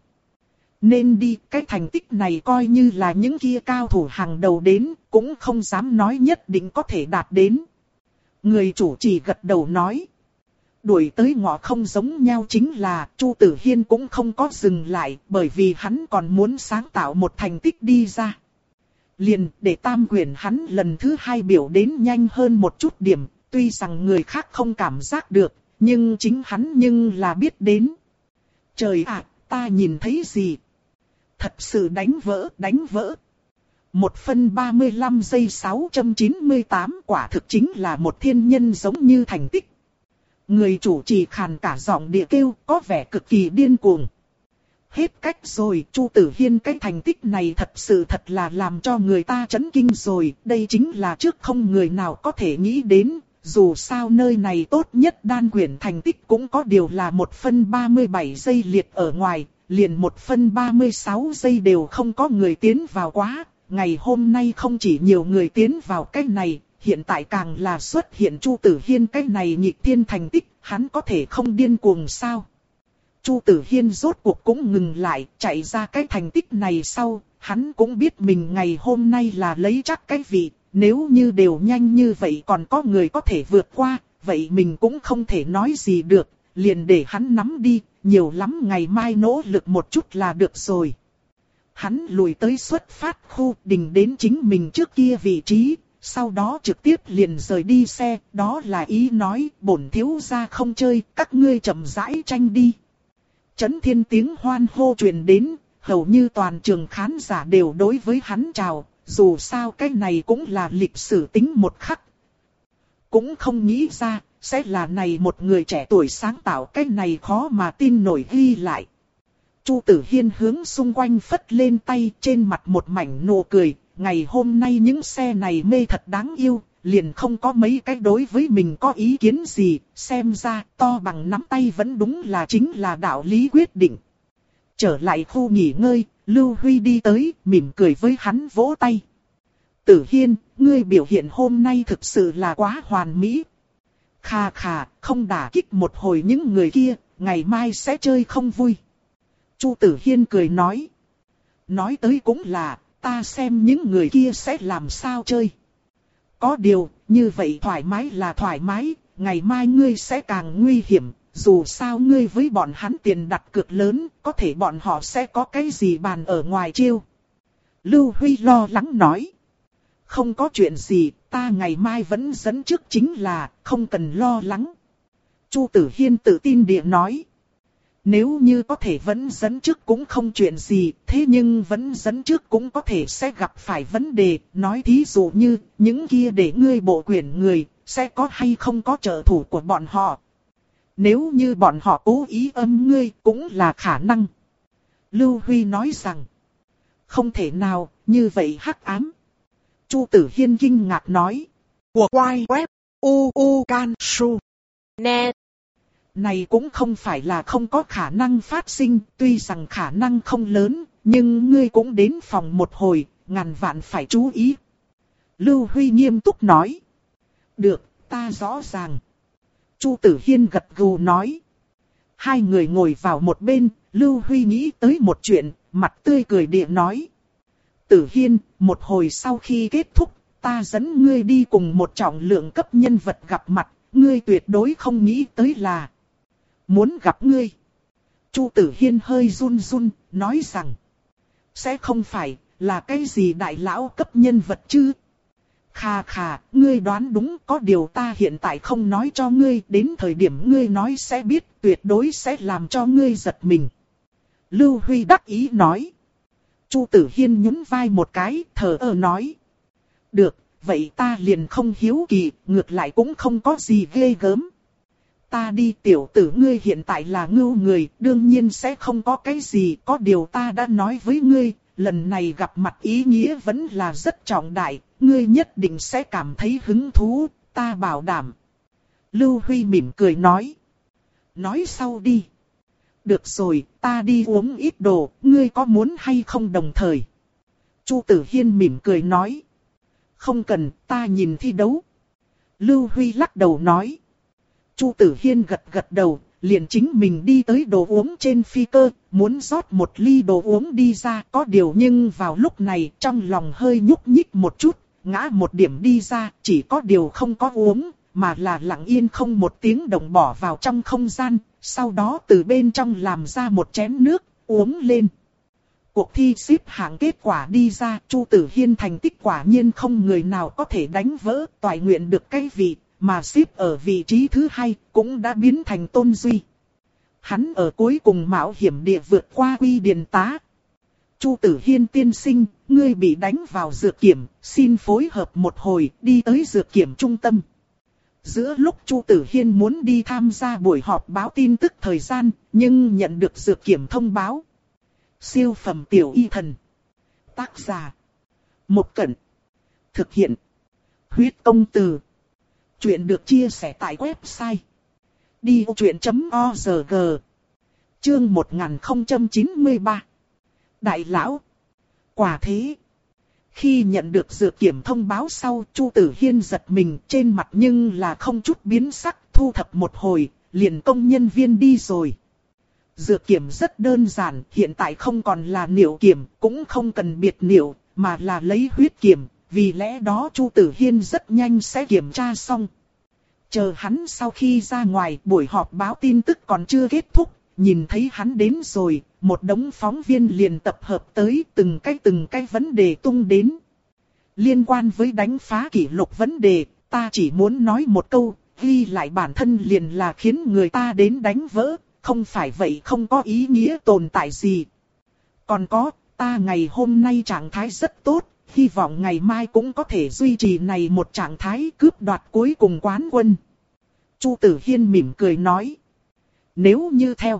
Nên đi, cái thành tích này coi như là những kia cao thủ hàng đầu đến, cũng không dám nói nhất định có thể đạt đến. Người chủ trì gật đầu nói. Đuổi tới ngõ không giống nhau chính là Chu Tử Hiên cũng không có dừng lại, bởi vì hắn còn muốn sáng tạo một thành tích đi ra. Liền để tam quyền hắn lần thứ hai biểu đến nhanh hơn một chút điểm, tuy rằng người khác không cảm giác được, nhưng chính hắn nhưng là biết đến. Trời ạ, ta nhìn thấy gì? Thật sự đánh vỡ, đánh vỡ. Một phân ba mươi lăm giây sáu trăm chín mươi tám, quả thực chính là một thiên nhân giống như thành tích. Người chủ trì khàn cả giọng địa kêu, có vẻ cực kỳ điên cuồng. Hết cách rồi, Chu Tử Hiên cái thành tích này thật sự thật là làm cho người ta chấn kinh rồi. Đây chính là trước không người nào có thể nghĩ đến, dù sao nơi này tốt nhất đan quyển thành tích cũng có điều là một phân ba mươi bảy giây liệt ở ngoài. Liền một phân ba mươi sáu giây đều không có người tiến vào quá, ngày hôm nay không chỉ nhiều người tiến vào cái này, hiện tại càng là xuất hiện Chu Tử Hiên cái này nhịp thiên thành tích, hắn có thể không điên cuồng sao? Chu Tử Hiên rốt cuộc cũng ngừng lại, chạy ra cái thành tích này sau, hắn cũng biết mình ngày hôm nay là lấy chắc cái vị, nếu như đều nhanh như vậy còn có người có thể vượt qua, vậy mình cũng không thể nói gì được, liền để hắn nắm đi. Nhiều lắm ngày mai nỗ lực một chút là được rồi. Hắn lùi tới xuất phát khu đình đến chính mình trước kia vị trí, sau đó trực tiếp liền rời đi xe, đó là ý nói bổn thiếu gia không chơi, các ngươi chậm rãi tranh đi. Chấn thiên tiếng hoan hô truyền đến, hầu như toàn trường khán giả đều đối với hắn chào, dù sao cái này cũng là lịch sử tính một khắc. Cũng không nghĩ ra. Sẽ là này một người trẻ tuổi sáng tạo cái này khó mà tin nổi ghi lại. Chu Tử Hiên hướng xung quanh phất lên tay, trên mặt một mảnh nụ cười. Ngày hôm nay những xe này mê thật đáng yêu, liền không có mấy cái đối với mình có ý kiến gì. Xem ra to bằng nắm tay vẫn đúng là chính là đạo lý quyết định. Trở lại khu nghỉ ngơi, Lưu Huy đi tới, mỉm cười với hắn vỗ tay. Tử Hiên, ngươi biểu hiện hôm nay thực sự là quá hoàn mỹ. Khà khà, không đả kích một hồi những người kia, ngày mai sẽ chơi không vui. Chu Tử Hiên cười nói. Nói tới cũng là, ta xem những người kia sẽ làm sao chơi. Có điều, như vậy thoải mái là thoải mái, ngày mai ngươi sẽ càng nguy hiểm, dù sao ngươi với bọn hắn tiền đặt cược lớn, có thể bọn họ sẽ có cái gì bàn ở ngoài chiêu. Lưu Huy lo lắng nói. Không có chuyện gì, ta ngày mai vẫn dẫn trước chính là, không cần lo lắng. Chu Tử Hiên tự tin địa nói. Nếu như có thể vẫn dẫn trước cũng không chuyện gì, thế nhưng vẫn dẫn trước cũng có thể sẽ gặp phải vấn đề, nói thí dụ như, những kia để ngươi bộ quyền người, sẽ có hay không có trợ thủ của bọn họ. Nếu như bọn họ cố ý âm ngươi, cũng là khả năng. Lưu Huy nói rằng, không thể nào, như vậy hắc ám. Chu Tử Hiên kinh ngạc nói, của quai web, u u can su, net. Này cũng không phải là không có khả năng phát sinh, tuy rằng khả năng không lớn, nhưng ngươi cũng đến phòng một hồi, ngàn vạn phải chú ý. Lưu Huy nghiêm túc nói. Được, ta rõ ràng. Chu Tử Hiên gật gù nói. Hai người ngồi vào một bên, Lưu Huy nghĩ tới một chuyện, mặt tươi cười địa nói. Tử Hiên, một hồi sau khi kết thúc, ta dẫn ngươi đi cùng một trọng lượng cấp nhân vật gặp mặt, ngươi tuyệt đối không nghĩ tới là muốn gặp ngươi. Chu Tử Hiên hơi run run, nói rằng, sẽ không phải là cái gì đại lão cấp nhân vật chứ? Khà khà, ngươi đoán đúng, có điều ta hiện tại không nói cho ngươi, đến thời điểm ngươi nói sẽ biết, tuyệt đối sẽ làm cho ngươi giật mình. Lưu Huy đắc ý nói. Chu Tử Hiên nhún vai một cái, thở ơ nói. Được, vậy ta liền không hiếu kỳ, ngược lại cũng không có gì ghê gớm. Ta đi, tiểu tử ngươi hiện tại là ngưu người, đương nhiên sẽ không có cái gì, có điều ta đã nói với ngươi, lần này gặp mặt ý nghĩa vẫn là rất trọng đại, ngươi nhất định sẽ cảm thấy hứng thú, ta bảo đảm. Lưu Huy mỉm cười nói. Nói sau đi. Được rồi, ta đi uống ít đồ, ngươi có muốn hay không đồng thời? Chu Tử Hiên mỉm cười nói. Không cần, ta nhìn thi đấu. Lưu Huy lắc đầu nói. Chu Tử Hiên gật gật đầu, liền chính mình đi tới đồ uống trên phi cơ, muốn rót một ly đồ uống đi ra. Có điều nhưng vào lúc này trong lòng hơi nhúc nhích một chút, ngã một điểm đi ra, chỉ có điều không có uống, mà là lặng yên không một tiếng động bỏ vào trong không gian, sau đó từ bên trong làm ra một chén nước, uống lên. Cuộc thi xếp hạng kết quả đi ra, Chu Tử Hiên thành tích quả nhiên không người nào có thể đánh vỡ, toại nguyện được cái vị, mà xếp ở vị trí thứ hai, cũng đã biến thành Tôn Duy. Hắn ở cuối cùng mạo hiểm địa vượt qua Quy Điền Tá. Chu Tử Hiên tiên sinh, ngươi bị đánh vào dược kiểm, xin phối hợp một hồi, đi tới dược kiểm trung tâm. Giữa lúc Chu Tử Hiên muốn đi tham gia buổi họp báo tin tức thời gian, nhưng nhận được dược kiểm thông báo. Siêu phẩm tiểu y thần. Tác giả. Một Cẩn. Thực hiện. Huyết công từ. Chuyện được chia sẻ tại website. đi ô chuyện chấm org. Chương một nghìn không trăm chín mươi ba. Đại lão. Quả thế. Khi nhận được dược kiểm thông báo sau, Chu Tử Hiên giật mình, trên mặt nhưng là không chút biến sắc, thu thập một hồi, liền công nhân viên đi rồi. Dược kiểm rất đơn giản, hiện tại không còn là niệu kiểm, cũng không cần biệt niệu, mà là lấy huyết kiểm, vì lẽ đó Chu Tử Hiên rất nhanh sẽ kiểm tra xong. Chờ hắn sau khi ra ngoài, buổi họp báo tin tức còn chưa kết thúc, nhìn thấy hắn đến rồi, một đống phóng viên liền tập hợp tới, từng cái từng cái vấn đề tung đến. Liên quan với đánh phá kỷ lục vấn đề, ta chỉ muốn nói một câu, ghi lại bản thân liền là khiến người ta đến đánh vỡ, không phải vậy không có ý nghĩa tồn tại gì. Còn có, ta ngày hôm nay trạng thái rất tốt, hy vọng ngày mai cũng có thể duy trì này một trạng thái cướp đoạt cuối cùng quán quân. Chu Tử Hiên mỉm cười nói. Nếu như theo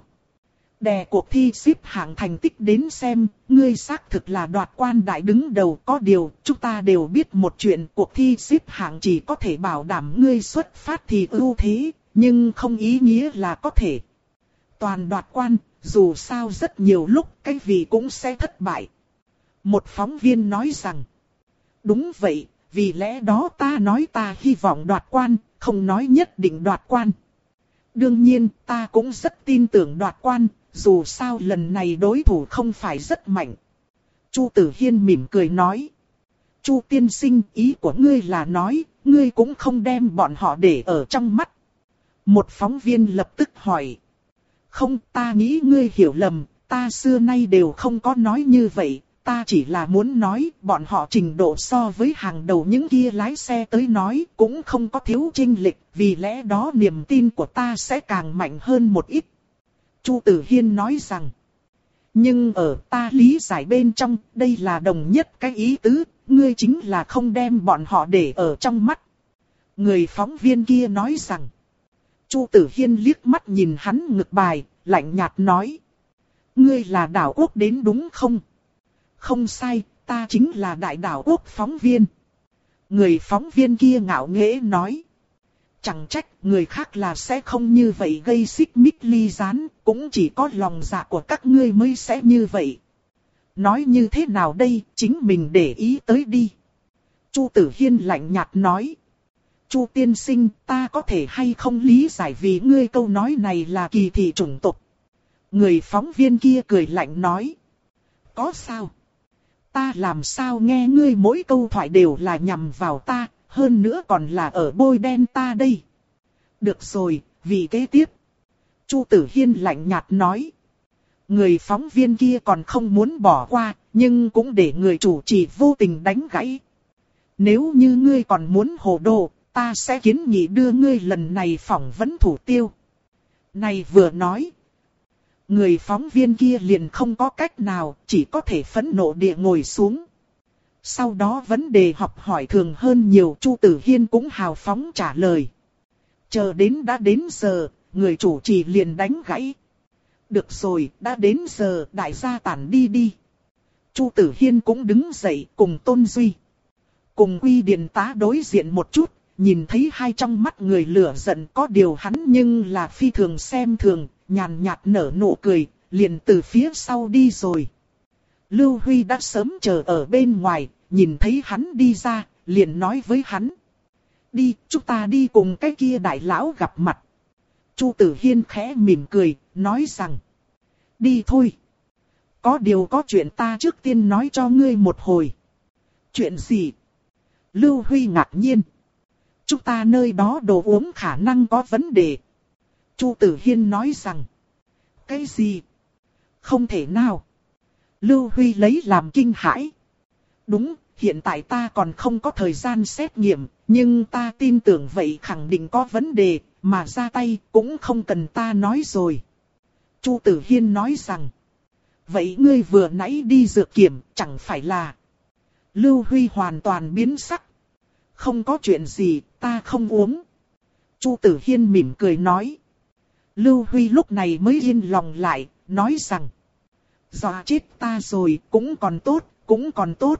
đè cuộc thi xếp hạng thành tích đến xem, ngươi xác thực là đoạt quan đại đứng đầu, có điều, chúng ta đều biết một chuyện, cuộc thi xếp hạng chỉ có thể bảo đảm ngươi xuất phát thì ưu thế, nhưng không ý nghĩa là có thể toàn đoạt quan, dù sao rất nhiều lúc cái vị cũng sẽ thất bại. Một phóng viên nói rằng, đúng vậy, vì lẽ đó ta nói ta hy vọng đoạt quan, không nói nhất định đoạt quan. Đương nhiên, ta cũng rất tin tưởng đoạt quan, dù sao lần này đối thủ không phải rất mạnh. Chu Tử Hiên mỉm cười nói. Chu tiên sinh, ý của ngươi là nói, ngươi cũng không đem bọn họ để ở trong mắt. Một phóng viên lập tức hỏi. Không, ta nghĩ ngươi hiểu lầm, ta xưa nay đều không có nói như vậy, ta chỉ là muốn nói bọn họ trình độ so với hàng đầu những kia lái xe tới nói cũng không có thiếu chênh lệch, vì lẽ đó niềm tin của ta sẽ càng mạnh hơn một ít. Chu Tử Hiên nói rằng, nhưng ở ta lý giải bên trong, đây là đồng nhất cái ý tứ, ngươi chính là không đem bọn họ để ở trong mắt. Người phóng viên kia nói rằng, Chu Tử Hiên liếc mắt nhìn hắn ngực bài, lạnh nhạt nói, ngươi là Đảo Quốc đến đúng không? Không sai, ta chính là Đại Đảo Quốc phóng viên. Người phóng viên kia ngạo nghễ nói, chẳng trách người khác là sẽ không như vậy gây xích mích ly gián, cũng chỉ có lòng dạ của các ngươi mới sẽ như vậy. Nói như thế nào đây, chính mình để ý tới đi. Chu Tử Hiên lạnh nhạt nói, Chu tiên sinh, ta có thể hay không lý giải vì ngươi câu nói này là kỳ thị chủng tộc. Người phóng viên kia cười lạnh nói, có sao? Ta làm sao nghe ngươi mỗi câu thoại đều là nhằm vào ta, hơn nữa còn là ở bôi đen ta đây. Được rồi, vì kế tiếp. Chu Tử Hiên lạnh nhạt nói. Người phóng viên kia còn không muốn bỏ qua, nhưng cũng để người chủ trì vô tình đánh gãy. Nếu như ngươi còn muốn hồ đồ, ta sẽ kiến nghị đưa ngươi lần này phỏng vấn thủ tiêu. Này vừa nói, người phóng viên kia liền không có cách nào, chỉ có thể phẫn nộ địa ngồi xuống. Sau đó vấn đề học hỏi thường hơn nhiều, Chu Tử Hiên cũng hào phóng trả lời. Chờ đến đã đến giờ, người chủ trì liền đánh gãy. Được rồi, đã đến giờ, đại gia tản đi đi. Chu Tử Hiên cũng đứng dậy cùng Tôn Duy. Cùng Quy Điền tá đối diện một chút, nhìn thấy hai trong mắt người lửa giận, có điều hắn nhưng là phi thường xem thường, nhàn nhạt nở nụ cười, liền từ phía sau đi rồi. Lưu Huy đã sớm chờ ở bên ngoài, nhìn thấy hắn đi ra, liền nói với hắn. Đi, chúng ta đi cùng cái kia đại lão gặp mặt. Chu Tử Hiên khẽ mỉm cười, nói rằng. Đi thôi. Có điều có chuyện ta trước tiên nói cho ngươi một hồi. Chuyện gì? Lưu Huy ngạc nhiên. Chúng ta nơi đó đồ uống khả năng có vấn đề. Chu Tử Hiên nói rằng. Cái gì? Không thể nào. Lưu Huy lấy làm kinh hãi. Đúng, hiện tại ta còn không có thời gian xét nghiệm, nhưng ta tin tưởng vậy khẳng định có vấn đề, mà ra tay cũng không cần ta nói rồi. Chu Tử Hiên nói rằng. Vậy ngươi vừa nãy đi dược kiểm, chẳng phải là... Lưu Huy hoàn toàn biến sắc. Không có chuyện gì, ta không uống. Chu Tử Hiên mỉm cười nói. Lưu Huy lúc này mới yên lòng lại, nói rằng. Dọa chết ta rồi, cũng còn tốt, cũng còn tốt.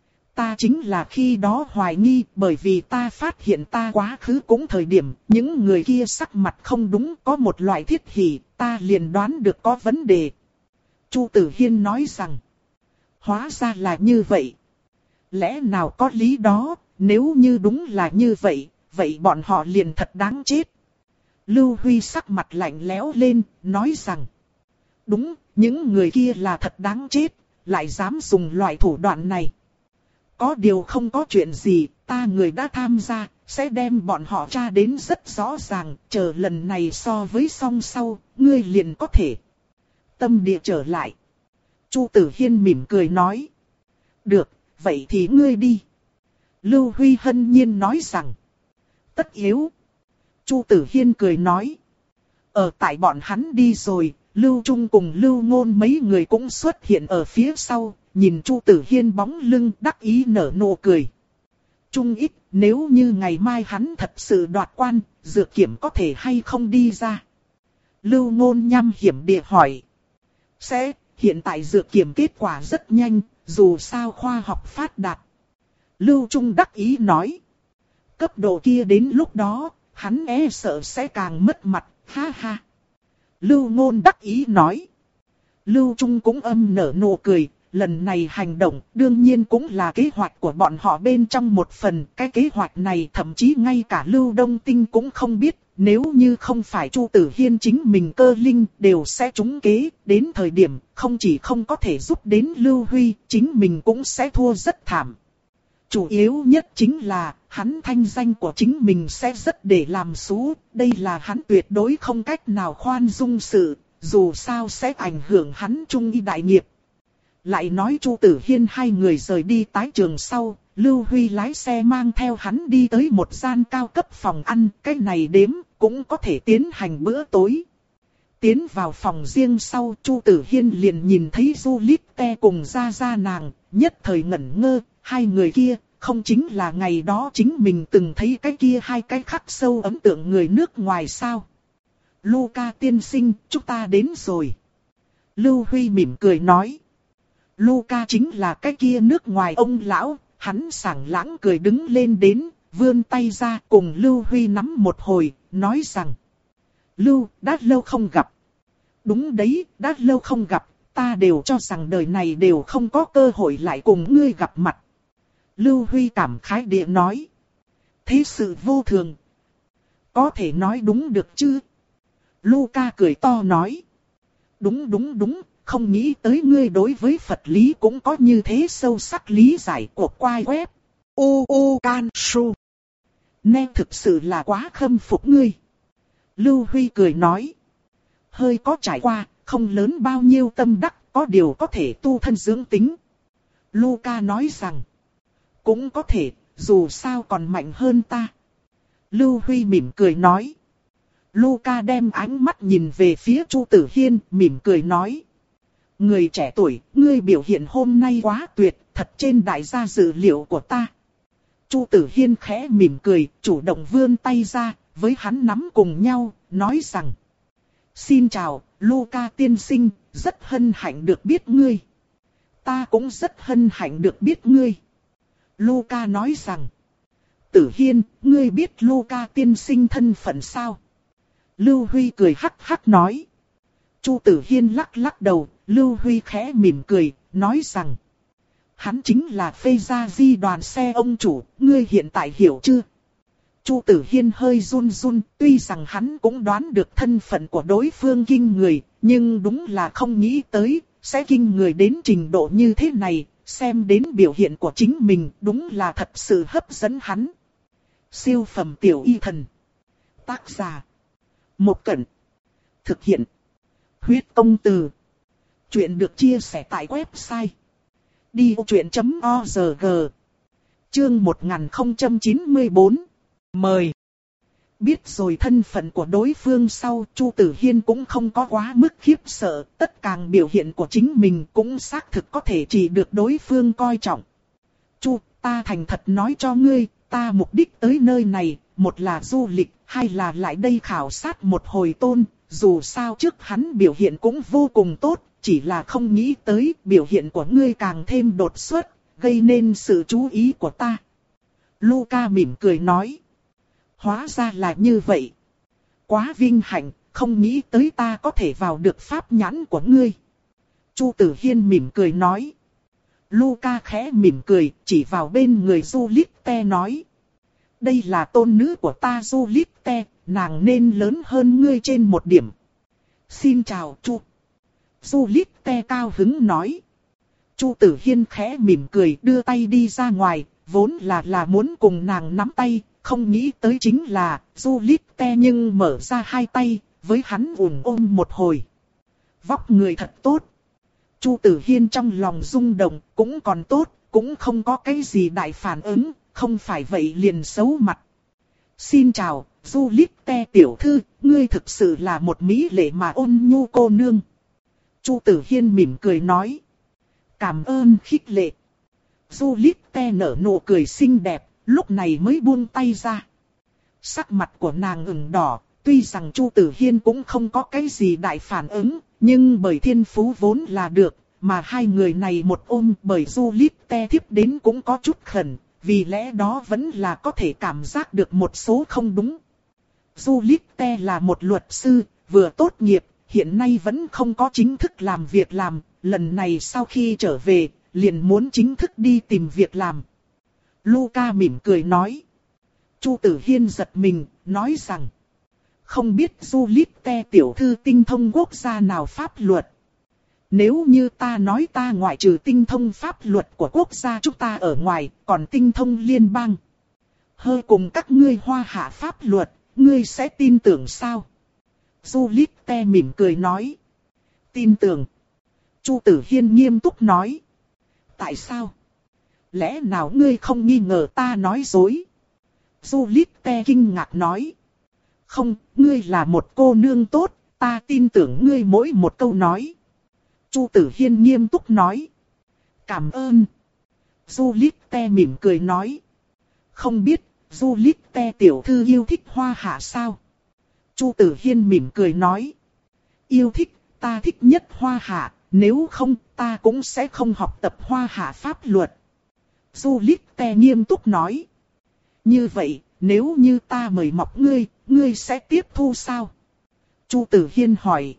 Ta chính là khi đó hoài nghi, bởi vì ta phát hiện ta quá khứ cũng thời điểm, những người kia sắc mặt không đúng, có một loại thiết hỉ, ta liền đoán được có vấn đề. Chu Tử Hiên nói rằng. Hóa ra là như vậy. Lẽ nào có lý đó, nếu như đúng là như vậy, vậy bọn họ liền thật đáng chết. Lưu Huy sắc mặt lạnh lẽo lên, nói rằng. Đúng, những người kia là thật đáng chết, lại dám dùng loại thủ đoạn này. Có điều không có chuyện gì, ta người đã tham gia, sẽ đem bọn họ tra đến rất rõ ràng, chờ lần này so với song sau, ngươi liền có thể. Tâm địa trở lại. Chu Tử Hiên mỉm cười nói. Được, vậy thì ngươi đi. Lưu Huy hân nhiên nói rằng. Tất yếu. Chu Tử Hiên cười nói. Ở tại bọn hắn đi rồi, Lưu Trung cùng Lưu Ngôn mấy người cũng xuất hiện ở phía sau, nhìn Chu Tử Hiên bóng lưng đắc ý nở nụ cười. Trung ít, nếu như ngày mai hắn thật sự đoạt quan, dược kiểm có thể hay không đi ra? Lưu Ngôn nhăm hiểm địa hỏi. Sẽ, hiện tại dược kiểm kết quả rất nhanh, dù sao khoa học phát đạt. Lưu Trung đắc ý nói. Cấp độ kia đến lúc đó, hắn e sợ sẽ càng mất mặt, ha ha. Lưu Ngôn đắc ý nói. Lưu Trung cũng âm nở nụ cười, lần này hành động đương nhiên cũng là kế hoạch của bọn họ bên trong một phần. Cái kế hoạch này thậm chí ngay cả Lưu Đông Tinh cũng không biết, nếu như không phải Chu Tử Hiên chính mình cơ linh đều sẽ trúng kế, đến thời điểm không chỉ không có thể giúp đến Lưu Huy, chính mình cũng sẽ thua rất thảm. Chủ yếu nhất chính là, hắn thanh danh của chính mình sẽ rất để làm xú, đây là hắn tuyệt đối không cách nào khoan dung sự, dù sao sẽ ảnh hưởng hắn trung y đại nghiệp. Lại nói Chu Tử Hiên hai người rời đi tái trường sau, Lưu Huy lái xe mang theo hắn đi tới một gian cao cấp phòng ăn, cái này đếm cũng có thể tiến hành bữa tối. Tiến vào phòng riêng sau, Chu Tử Hiên liền nhìn thấy Juliette cùng Gia Gia nàng, nhất thời ngẩn ngơ, hai người kia, không chính là ngày đó chính mình từng thấy cái kia hai cái khắc sâu ấn tượng người nước ngoài sao. Luca tiên sinh, chúng ta đến rồi. Lưu Huy mỉm cười nói. Luca chính là cái kia nước ngoài ông lão, hắn sảng lãng cười đứng lên đến, vươn tay ra cùng Lưu Huy nắm một hồi, nói rằng. Lưu, đã lâu không gặp. Đúng đấy, đã lâu không gặp, ta đều cho rằng đời này đều không có cơ hội lại cùng ngươi gặp mặt. Lưu Huy cảm khái địa nói. Thế sự vô thường. Có thể nói đúng được chứ? Luca cười to nói. Đúng đúng đúng, không nghĩ tới ngươi đối với Phật lý cũng có như thế sâu sắc lý giải của quai web. Ô ô can su. Nè thực sự là quá khâm phục ngươi. Lưu Huy cười nói. Hơi có trải qua, không lớn bao nhiêu tâm đắc, có điều có thể tu thân dưỡng tính. Luca nói rằng. Cũng có thể, dù sao còn mạnh hơn ta. Lưu Huy mỉm cười nói. Luca đem ánh mắt nhìn về phía Chu Tử Hiên, mỉm cười nói. Người trẻ tuổi, ngươi biểu hiện hôm nay quá tuyệt, thật trên đại gia dự liệu của ta. Chu Tử Hiên khẽ mỉm cười, chủ động vươn tay ra, với hắn nắm cùng nhau, nói rằng. Xin chào, Luca tiên sinh, rất hân hạnh được biết ngươi. Ta cũng rất hân hạnh được biết ngươi. Luca nói rằng. Tử Hiên, ngươi biết Luca tiên sinh thân phận sao? Lưu Huy cười hắc hắc nói. Chu Tử Hiên lắc lắc đầu, Lưu Huy khẽ mỉm cười, nói rằng. Hắn chính là Phê Gia Di đoàn xe ông chủ, ngươi hiện tại hiểu chưa? Chu Tử Hiên hơi run run, tuy rằng hắn cũng đoán được thân phận của đối phương kinh người, nhưng đúng là không nghĩ tới, sẽ kinh người đến trình độ như thế này, xem đến biểu hiện của chính mình, đúng là thật sự hấp dẫn hắn. Siêu phẩm tiểu y thần. Tác giả. Một Cẩn. Thực hiện. Huyết Công Từ. Chuyện được chia sẻ tại website đi vô chuyện chấm org. Chương một nghìn không trăm chín mươi tư. Mời. Biết rồi thân phận của đối phương sau, Chu Tử Hiên cũng không có quá mức khiếp sợ, tất cả biểu hiện của chính mình cũng xác thực có thể chỉ được đối phương coi trọng. Chu, ta thành thật nói cho ngươi, ta mục đích tới nơi này, một là du lịch, hai là lại đây khảo sát một hồi tôn, dù sao trước hắn biểu hiện cũng vô cùng tốt, chỉ là không nghĩ tới biểu hiện của ngươi càng thêm đột xuất, gây nên sự chú ý của ta. Luca mỉm cười nói. Hóa ra là như vậy. Quá vinh hạnh, không nghĩ tới ta có thể vào được pháp nhãn của ngươi. Chu Tử Hiên mỉm cười nói. Luca khẽ mỉm cười, chỉ vào bên người Juliette nói. Đây là tôn nữ của ta Juliette, nàng nên lớn hơn ngươi trên một điểm. Xin chào Chu. Juliette cao hứng nói. Chu Tử Hiên khẽ mỉm cười đưa tay đi ra ngoài, vốn là là muốn cùng nàng nắm tay, không nghĩ tới chính là Juliette nhưng mở ra hai tay, với hắn ủng ôm một hồi. Vóc người thật tốt. Chu Tử Hiên trong lòng rung động, cũng còn tốt, cũng không có cái gì đại phản ứng, không phải vậy liền xấu mặt. Xin chào, Juliette tiểu thư, ngươi thực sự là một mỹ lệ mà ôn nhu cô nương. Chu Tử Hiên mỉm cười nói. Cảm ơn khích lệ. Juliette nở nụ cười xinh đẹp, lúc này mới buông tay ra. Sắc mặt của nàng ửng đỏ, tuy rằng Chu Tử Hiên cũng không có cái gì đại phản ứng, nhưng bởi thiên phú vốn là được, mà hai người này một ôm bởi Juliette thiếp đến cũng có chút khẩn, vì lẽ đó vẫn là có thể cảm giác được một số không đúng. Juliette là một luật sư, vừa tốt nghiệp, hiện nay vẫn không có chính thức làm việc làm, lần này sau khi trở về, liền muốn chính thức đi tìm việc làm. Luca mỉm cười nói. Chu Tử Hiên giật mình, nói rằng. Không biết Juliette tiểu thư tinh thông quốc gia nào pháp luật. Nếu như ta nói ta ngoại trừ tinh thông pháp luật của quốc gia chúng ta ở ngoài, còn tinh thông liên bang. Hơi cùng các ngươi hoa hạ pháp luật, ngươi sẽ tin tưởng sao? Juliette mỉm cười nói. Tin tưởng. Chu Tử Hiên nghiêm túc nói. Tại sao? Lẽ nào ngươi không nghi ngờ ta nói dối? Juliette kinh ngạc nói. Không, ngươi là một cô nương tốt, ta tin tưởng ngươi mỗi một câu nói. Chu Tử Hiên nghiêm túc nói. Cảm ơn. Juliette mỉm cười nói. Không biết, Juliette tiểu thư yêu thích hoa hạ sao? Chu Tử Hiên mỉm cười nói. Yêu thích, ta thích nhất hoa hạ, nếu không ta cũng sẽ không học tập hoa hạ pháp luật. Juliette nghiêm túc nói. Như vậy, nếu như ta mời mọc ngươi, ngươi sẽ tiếp thu sao? Chu Tử Hiên hỏi.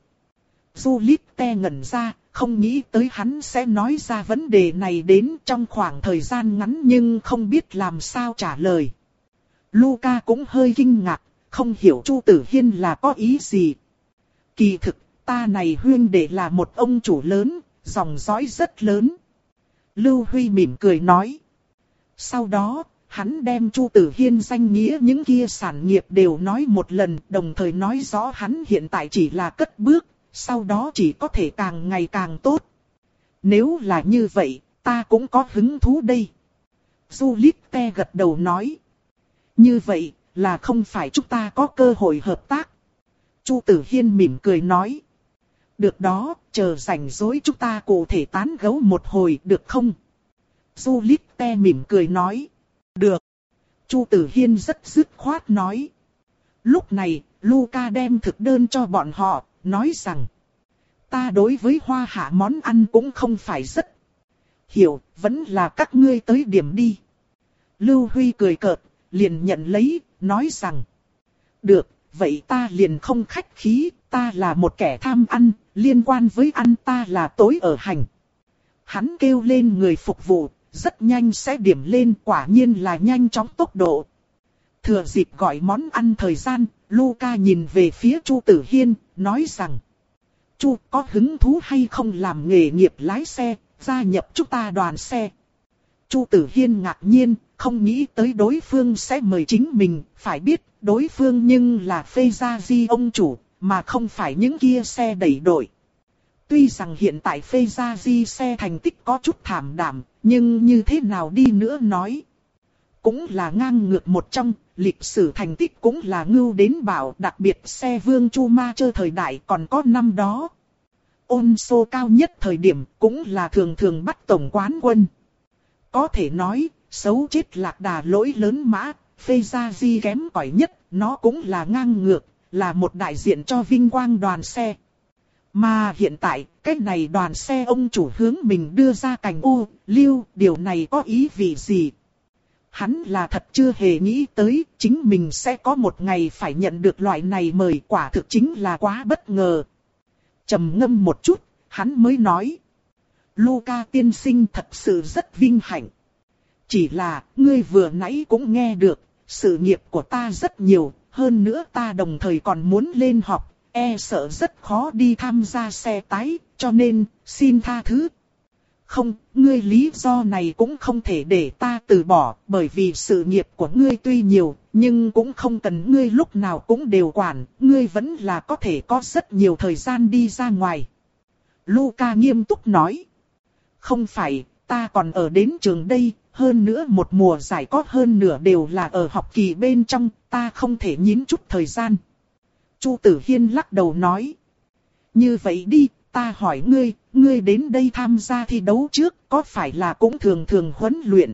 Juliette ngẩn ra, không nghĩ tới hắn sẽ nói ra vấn đề này đến trong khoảng thời gian ngắn nhưng không biết làm sao trả lời. Luca cũng hơi kinh ngạc, không hiểu Chu Tử Hiên là có ý gì. Kỳ thực, ta này huyên đệ là một ông chủ lớn, dòng dõi rất lớn. Lưu Huy mỉm cười nói. Sau đó, hắn đem Chu Tử Hiên danh nghĩa những kia sản nghiệp đều nói một lần, đồng thời nói rõ hắn hiện tại chỉ là cất bước, sau đó chỉ có thể càng ngày càng tốt. Nếu là như vậy, ta cũng có hứng thú đây. Juliette gật đầu nói. Như vậy, là không phải chúng ta có cơ hội hợp tác. Chu Tử Hiên mỉm cười nói. Được đó, chờ rảnh rỗi chúng ta cụ thể tán gẫu một hồi được không? Juliette mỉm cười nói. Được. Chu Tử Hiên rất dứt khoát nói. Lúc này, Luca đem thực đơn cho bọn họ, nói rằng. Ta đối với hoa hạ món ăn cũng không phải rất hiểu, vẫn là các ngươi tới điểm đi. Lưu Huy cười cợt, liền nhận lấy, nói rằng. Được, vậy ta liền không khách khí, ta là một kẻ tham ăn, liên quan với ăn ta là tối ở hành. Hắn kêu lên người phục vụ, rất nhanh sẽ điểm lên, quả nhiên là nhanh chóng tốc độ. Thừa dịp gọi món ăn thời gian, Luca nhìn về phía Chu Tử Hiên, nói rằng. Chu có hứng thú hay không làm nghề nghiệp lái xe, gia nhập chúng ta đoàn xe. Chu Tử Hiên ngạc nhiên, không nghĩ tới đối phương sẽ mời chính mình, phải biết đối phương nhưng là Phê Gia Di ông chủ, mà không phải những kia xe đẩy đội. Tuy rằng hiện tại Phê Gia Di xe thành tích có chút thảm đảm, nhưng như thế nào đi nữa nói. Cũng là ngang ngược một trong, lịch sử thành tích cũng là ngưu đến bảo, đặc biệt xe Vương Chu Ma Chơ thời đại còn có năm đó. Ôn số cao nhất thời điểm cũng là thường thường bắt tổng quán quân. Có thể nói, xấu chết lạc đà lỗi lớn mã, Phê Gia Di kém cỏi nhất, nó cũng là ngang ngược, là một đại diện cho vinh quang đoàn xe. Mà hiện tại, cái này đoàn xe ông chủ hướng mình đưa ra cành ô, liêu, điều này có ý vị gì? Hắn là thật chưa hề nghĩ tới, chính mình sẽ có một ngày phải nhận được loại này mời, quả thực chính là quá bất ngờ. Trầm ngâm một chút, hắn mới nói. Luca tiên sinh thật sự rất vinh hạnh. Chỉ là, ngươi vừa nãy cũng nghe được, sự nghiệp của ta rất nhiều, hơn nữa ta đồng thời còn muốn lên học, e sợ rất khó đi tham gia xe tái, cho nên, xin tha thứ. Không, ngươi lý do này cũng không thể để ta từ bỏ, bởi vì sự nghiệp của ngươi tuy nhiều, nhưng cũng không cần ngươi lúc nào cũng đều quản, ngươi vẫn là có thể có rất nhiều thời gian đi ra ngoài. Luca nghiêm túc nói. Không phải, ta còn ở đến trường đây, hơn nữa một mùa giải có hơn nửa đều là ở học kỳ bên trong, ta không thể nhịn chút thời gian. Chu Tử Hiên lắc đầu nói. Như vậy đi, ta hỏi ngươi, ngươi đến đây tham gia thi đấu trước, có phải là cũng thường thường huấn luyện?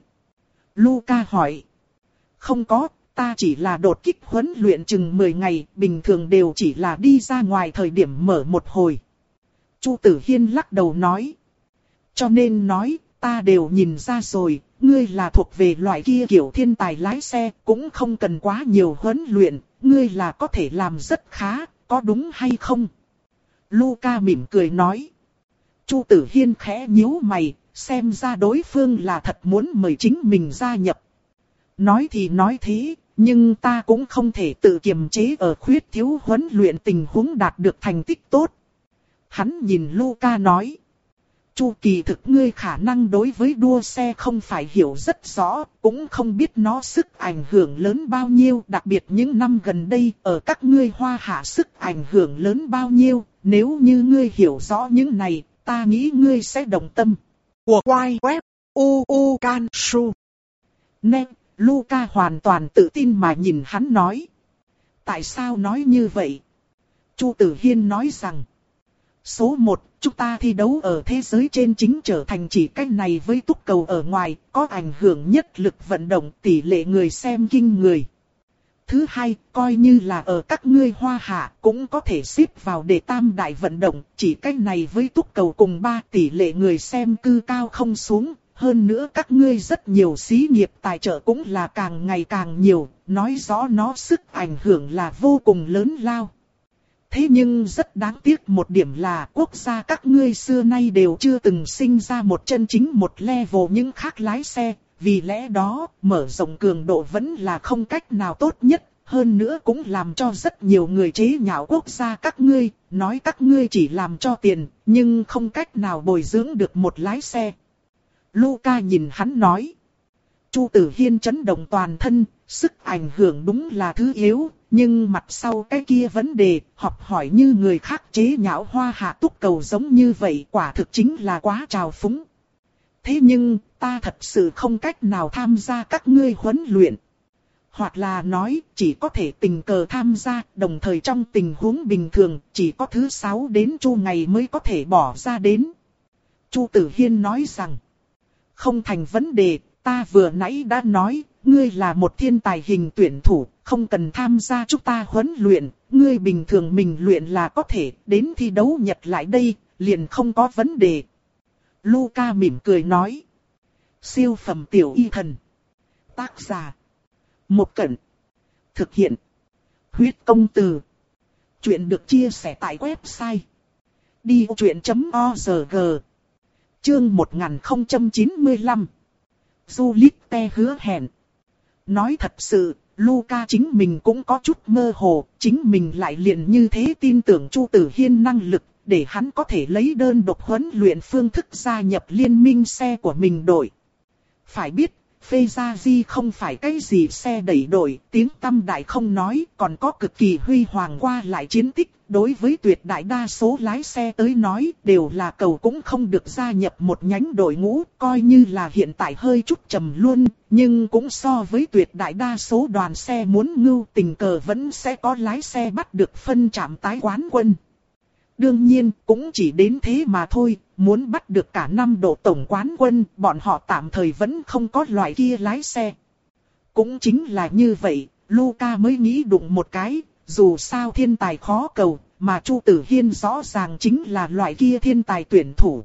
Luca hỏi. Không có, ta chỉ là đột kích huấn luyện chừng mười ngày, bình thường đều chỉ là đi ra ngoài thời điểm mở một hồi. Chu Tử Hiên lắc đầu nói. Cho nên nói, ta đều nhìn ra rồi, ngươi là thuộc về loại kia kiểu thiên tài lái xe, cũng không cần quá nhiều huấn luyện, ngươi là có thể làm rất khá, có đúng hay không? Luca mỉm cười nói. Chu Tử Hiên khẽ nhíu mày, xem ra đối phương là thật muốn mời chính mình gia nhập. Nói thì nói thế, nhưng ta cũng không thể tự kiềm chế ở khuyết thiếu huấn luyện tình huống đạt được thành tích tốt. Hắn nhìn Luca nói. Chu kỳ thực ngươi khả năng đối với đua xe không phải hiểu rất rõ, cũng không biết nó sức ảnh hưởng lớn bao nhiêu, đặc biệt những năm gần đây ở các ngươi hoa hạ sức ảnh hưởng lớn bao nhiêu, nếu như ngươi hiểu rõ những này, ta nghĩ ngươi sẽ đồng tâm. Của quay web u u Kansu. Nè, Luca hoàn toàn tự tin mà nhìn hắn nói. Tại sao nói như vậy? Chu Tử Hiên nói rằng. Số một, chúng ta thi đấu ở thế giới trên chính trở thành chỉ cách này với túc cầu ở ngoài, có ảnh hưởng nhất lực vận động, tỷ lệ người xem kinh người. Thứ hai, coi như là ở các ngươi Hoa Hạ cũng có thể xếp vào đệ tam đại vận động, chỉ cách này với túc cầu cùng ba tỷ lệ người xem cư cao không xuống. Hơn nữa các ngươi rất nhiều xí nghiệp tài trợ cũng là càng ngày càng nhiều, nói rõ nó sức ảnh hưởng là vô cùng lớn lao. Thế nhưng rất đáng tiếc một điểm là quốc gia các ngươi xưa nay đều chưa từng sinh ra một chân chính một level những khác lái xe, vì lẽ đó mở rộng cường độ vẫn là không cách nào tốt nhất, hơn nữa cũng làm cho rất nhiều người chế nhạo quốc gia các ngươi, nói các ngươi chỉ làm cho tiền, nhưng không cách nào bồi dưỡng được một lái xe. Luca nhìn hắn nói. Chu Tử Hiên chấn động toàn thân, sức ảnh hưởng đúng là thứ yếu, nhưng mặt sau cái kia vấn đề, học hỏi như người khác chế nhạo Hoa Hạ túc cầu giống như vậy quả thực chính là quá trào phúng. Thế nhưng, ta thật sự không cách nào tham gia các ngươi huấn luyện. Hoặc là nói, chỉ có thể tình cờ tham gia, đồng thời trong tình huống bình thường, chỉ có thứ sáu đến chu ngày mới có thể bỏ ra đến. Chu Tử Hiên nói rằng. Không thành vấn đề, ta vừa nãy đã nói, ngươi là một thiên tài hình tuyển thủ, không cần tham gia chúng ta huấn luyện, ngươi bình thường mình luyện là có thể, đến thi đấu Nhật lại đây, liền không có vấn đề. Luca mỉm cười nói. Siêu phẩm tiểu y thần. Tác giả. Một Cẩn. Thực hiện. Huyết công từ. Chuyện được chia sẻ tại website. đi vô chuyện chấm org. Chương một nghìn không trăm chín mươi lăm. Juliette hứa hẹn. Nói thật sự, Luca chính mình cũng có chút mơ hồ, chính mình lại liền như thế tin tưởng Chu Tử Hiên năng lực, để hắn có thể lấy đơn độc huấn luyện phương thức gia nhập liên minh xe của mình đội. Phải biết, Ferrari không phải cái gì xe đẩy đội, tiếng tăm đại không nói, còn có cực kỳ huy hoàng qua lại chiến tích. Đối với tuyệt đại đa số lái xe tới nói, đều là cầu cũng không được gia nhập một nhánh đội ngũ, coi như là hiện tại hơi chút trầm luôn, nhưng cũng so với tuyệt đại đa số đoàn xe muốn ngưu tình cờ vẫn sẽ có lái xe bắt được phân trạm tái quán quân. Đương nhiên, cũng chỉ đến thế mà thôi, muốn bắt được cả năm độ tổng quán quân, bọn họ tạm thời vẫn không có loại kia lái xe. Cũng chính là như vậy, Luca mới nghĩ đụng một cái. Dù sao thiên tài khó cầu, mà Chu Tử Hiên rõ ràng chính là loại kia thiên tài tuyển thủ.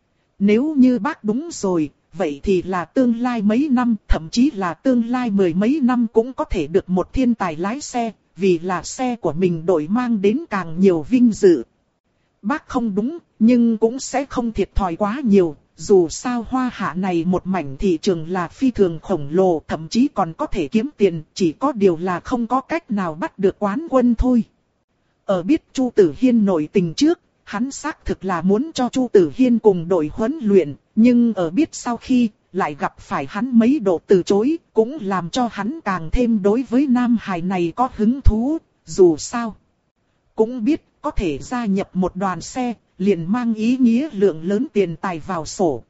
Nếu như bác đúng rồi, vậy thì là tương lai mấy năm, thậm chí là tương lai mười mấy năm cũng có thể được một thiên tài lái xe, vì là xe của mình đội mang đến càng nhiều vinh dự. Bác không đúng, nhưng cũng sẽ không thiệt thòi quá nhiều. Dù sao Hoa Hạ này một mảnh thị trường là phi thường khổng lồ, thậm chí còn có thể kiếm tiền, chỉ có điều là không có cách nào bắt được quán quân thôi. Ở biết Chu Tử Hiên nội tình trước, hắn xác thực là muốn cho Chu Tử Hiên cùng đội huấn luyện, nhưng ở biết sau khi lại gặp phải hắn mấy độ từ chối, cũng làm cho hắn càng thêm đối với nam hài này có hứng thú, dù sao. Cũng biết có thể gia nhập một đoàn xe, liền mang ý nghĩa lượng lớn tiền tài vào sổ.